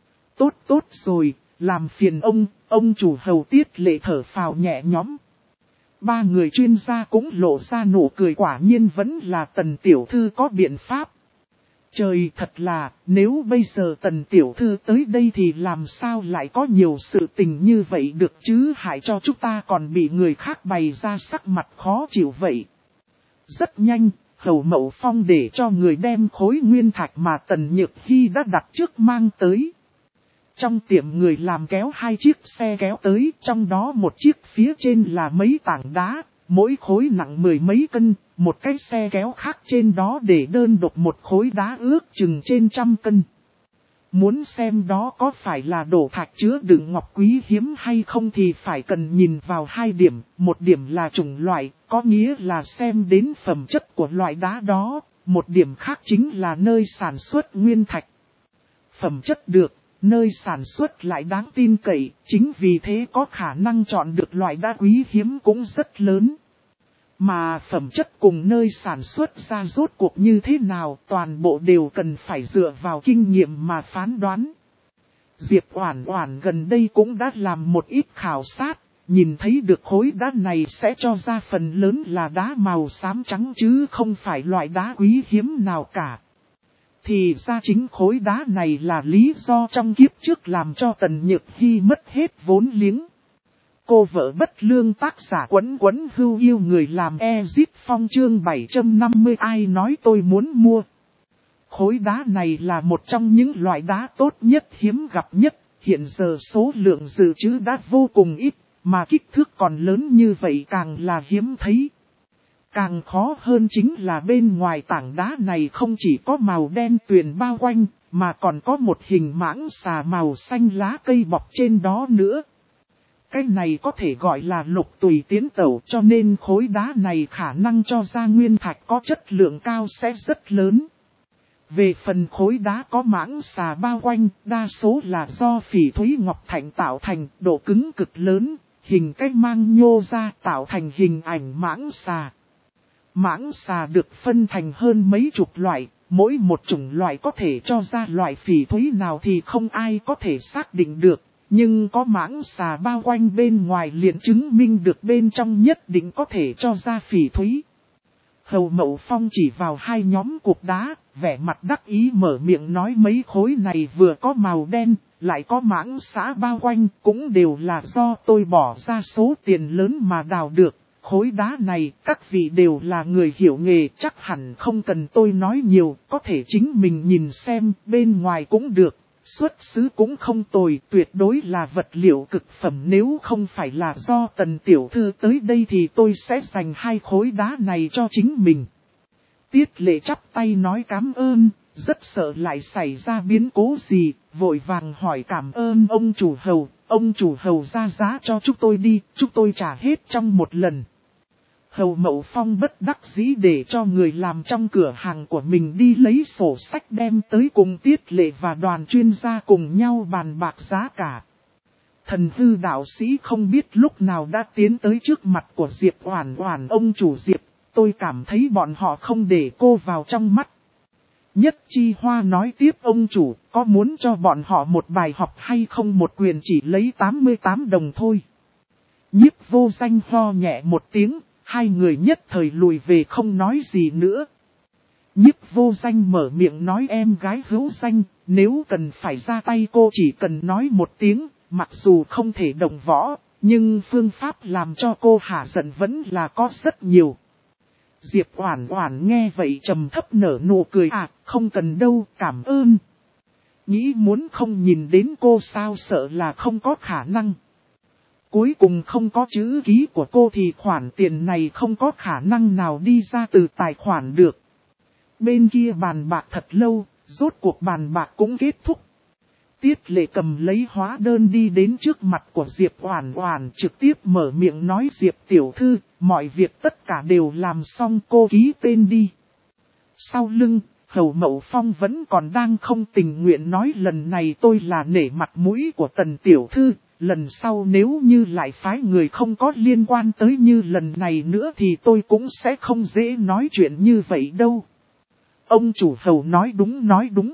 Tốt rồi, làm phiền ông chủ Hầu. Tiết Lệ thở phào nhẹ nhõm. Ba người chuyên gia cũng lộ ra nụ cười, quả nhiên vẫn là Tần tiểu thư có biện pháp. Trời thật là, nếu bây giờ Tần tiểu thư tới đây thì làm sao lại có nhiều sự tình như vậy được chứ, hại cho chúng ta còn bị người khác bày ra sắc mặt khó chịu vậy. Rất nhanh, Hầu Mậu Phong để cho người đem khối nguyên thạch mà Tần Nhược Hy đã đặt trước mang tới. Trong tiệm người làm kéo 2 chiếc xe kéo tới, trong đó một chiếc phía trên là mấy tảng đá, mỗi khối nặng 10 mấy cân, một cái xe kéo khác trên đó để đơn độc một khối đá ước chừng trên 100 cân. Muốn xem đó có phải là đổ thạch chứa đựng ngọc quý hiếm hay không thì phải cần nhìn vào 2 điểm, một điểm là chủng loại, có nghĩa là xem đến phẩm chất của loại đá đó, một điểm khác chính là nơi sản xuất nguyên thạch. Phẩm chất được, nơi sản xuất lại đáng tin cậy, chính vì thế có khả năng chọn được loại đá quý hiếm cũng rất lớn. Mà phẩm chất cùng nơi sản xuất ra rốt cuộc như thế nào toàn bộ đều cần phải dựa vào kinh nghiệm mà phán đoán. Diệp Oản Oản gần đây cũng đã làm một ít khảo sát, nhìn thấy được khối đá này sẽ cho ra phần lớn là đá màu xám trắng chứ không phải loại đá quý hiếm nào cả. Thì ra chính khối đá này là lý do trong kiếp trước làm cho Tần Nhược Hy mất hết vốn liếng. Cô vợ bất lương tác giả Quấn Quấn Hưu yêu người làm Ezip Phong chương 750 ai nói tôi muốn mua. Khối đá này là một trong những loại đá tốt nhất hiếm gặp nhất, hiện giờ số lượng dự trữ đã vô cùng ít, mà kích thước còn lớn như vậy càng là hiếm thấy. Càng khó hơn chính là bên ngoài tảng đá này không chỉ có màu đen tuyền bao quanh, mà còn có một hình mãng xà màu xanh lá cây bọc trên đó nữa. Cái này có thể gọi là lục tùy tiến tẩu, cho nên khối đá này khả năng cho ra nguyên thạch có chất lượng cao sẽ rất lớn. Về phần khối đá có mãng xà bao quanh, đa số là do phỉ thúy ngọc thạch tạo thành, độ cứng cực lớn, hình cách mang nhô ra tạo thành hình ảnh mãng xà. Mãng xà được phân thành hơn mấy chục loại, mỗi một chủng loại có thể cho ra loại phỉ thúy nào thì không ai có thể xác định được. Nhưng có mãng xà bao quanh bên ngoài liền chứng minh được bên trong nhất định có thể cho ra phỉ thúy. Hầu Mậu Phong chỉ vào 2 nhóm cục đá, vẻ mặt đắc ý mở miệng nói mấy khối này vừa có màu đen, lại có mãng xà bao quanh, cũng đều là do tôi bỏ ra số tiền lớn mà đào được. Khối đá này các vị đều là người hiểu nghề, chắc hẳn không cần tôi nói nhiều, có thể chính mình nhìn xem, bên ngoài cũng được. Xuất xứ cũng không tồi, tuyệt đối là vật liệu cực phẩm, nếu không phải là do Tần tiểu thư tới đây thì tôi sẽ dành 2 khối đá này cho chính mình. Tiết Lệ chắp tay nói cảm ơn, rất sợ lại xảy ra biến cố gì, vội vàng hỏi cảm ơn ông chủ Hầu ra giá cho chúng tôi đi, chúng tôi trả hết trong một lần. Hầu Mậu Phong bất đắc dĩ để cho người làm trong cửa hàng của mình đi lấy sổ sách đem tới cùng Tiết Lệ và đoàn chuyên gia cùng nhau bàn bạc giá cả. Thần hư đạo sĩ không biết lúc nào đã tiến tới trước mặt của Diệp Oản Oản. Ông chủ Diệp, tôi cảm thấy bọn họ không để cô vào trong mắt. Nhất Chi Hoa nói tiếp ông chủ, có muốn cho bọn họ một bài học hay không, một quyền chỉ lấy 88 đồng thôi. Nhiếp Vô Danh ho nhẹ một tiếng. 2 người nhất thời lùi về không nói gì nữa. Nhiếp Vô Danh mở miệng nói em gái hữu danh, nếu cần phải ra tay cô chỉ cần nói một tiếng, mặc dù không thể động võ, nhưng phương pháp làm cho cô hả giận vẫn là có rất nhiều. Diệp Oản Oản nghe vậy trầm thấp nở nụ cười không cần đâu, cảm ơn. Nghĩ muốn không nhìn đến cô sao, sợ là không có khả năng. Cuối cùng không có chữ ký của cô thì khoản tiền này không có khả năng nào đi ra từ tài khoản được. Bên kia bàn bạc thật lâu, rốt cuộc bàn bạc cũng kết thúc. Tiết Lệ cầm lấy hóa đơn đi đến trước mặt của Diệp Oản Oản, trực tiếp mở miệng nói: Diệp tiểu thư, mọi việc tất cả đều làm xong, cô ký tên đi. Sau lưng, Hầu Mậu Phong vẫn còn đang không tình nguyện nói: lần này tôi là nể mặt mũi của Tần tiểu thư, lần sau nếu như lại phái người không có liên quan tới như lần này nữa thì tôi cũng sẽ không dễ nói chuyện như vậy đâu. Ông chủ Hầu nói đúng.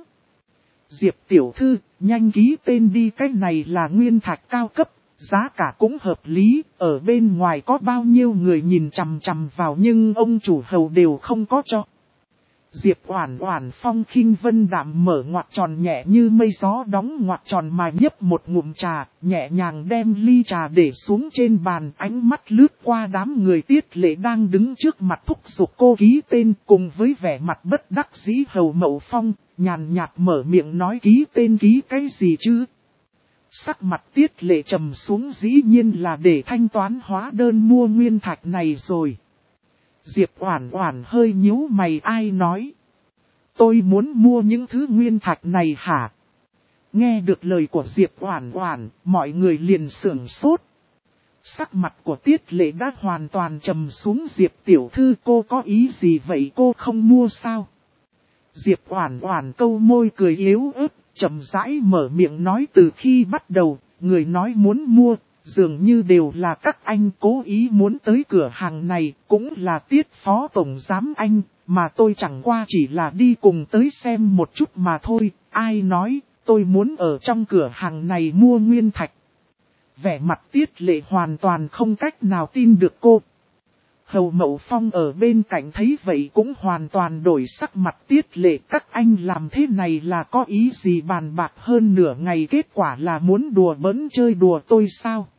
Diệp tiểu thư, nhanh ký tên đi, cái này là nguyên thạch cao cấp, giá cả cũng hợp lý, ở bên ngoài có bao nhiêu người nhìn chằm chằm vào nhưng ông chủ Hầu đều không có cho. Diệp Oản Oản phong khinh vân đạm mở ngoặc tròn nhẹ như mây gió đóng ngoặc tròn mà nhấp một ngụm trà, nhẹ nhàng đem ly trà để xuống trên bàn, ánh mắt lướt qua đám người Tiết Lệ đang đứng trước mặt thúc giục cô ký tên, cùng với vẻ mặt bất đắc dĩ Hầu Mậu Phong, nhàn nhạt mở miệng nói: ký tên ký cái gì chứ? Sắc mặt Tiết Lệ trầm xuống, dĩ nhiên là để thanh toán hóa đơn mua nguyên thạch này rồi. Diệp Oản Oản hơi nhíu mày, ai nói? Tôi muốn mua những thứ nguyên thạch này hả? Nghe được lời của Diệp Oản Oản, mọi người liền sửng sốt. Sắc mặt của Tiết Lệ đã hoàn toàn trầm xuống. Diệp tiểu thư, cô có ý gì vậy, cô không mua sao? Diệp Oản Oản câu môi cười yếu ớt, chậm rãi mở miệng nói: từ khi bắt đầu, người nói muốn mua, dường như đều là các anh cố ý muốn tới cửa hàng này, cũng là Tiết phó tổng giám anh, mà tôi chẳng qua chỉ là đi cùng tới xem một chút mà thôi, ai nói, tôi muốn ở trong cửa hàng này mua nguyên thạch. Vẻ mặt Tiết Lệ hoàn toàn không cách nào tin được cô. Hầu Mậu Phong ở bên cạnh thấy vậy cũng hoàn toàn đổi sắc mặt. Tiết Lệ, các anh làm thế này là có ý gì? Bàn bạc hơn nửa ngày kết quả là muốn đùa bỡn chơi đùa tôi sao?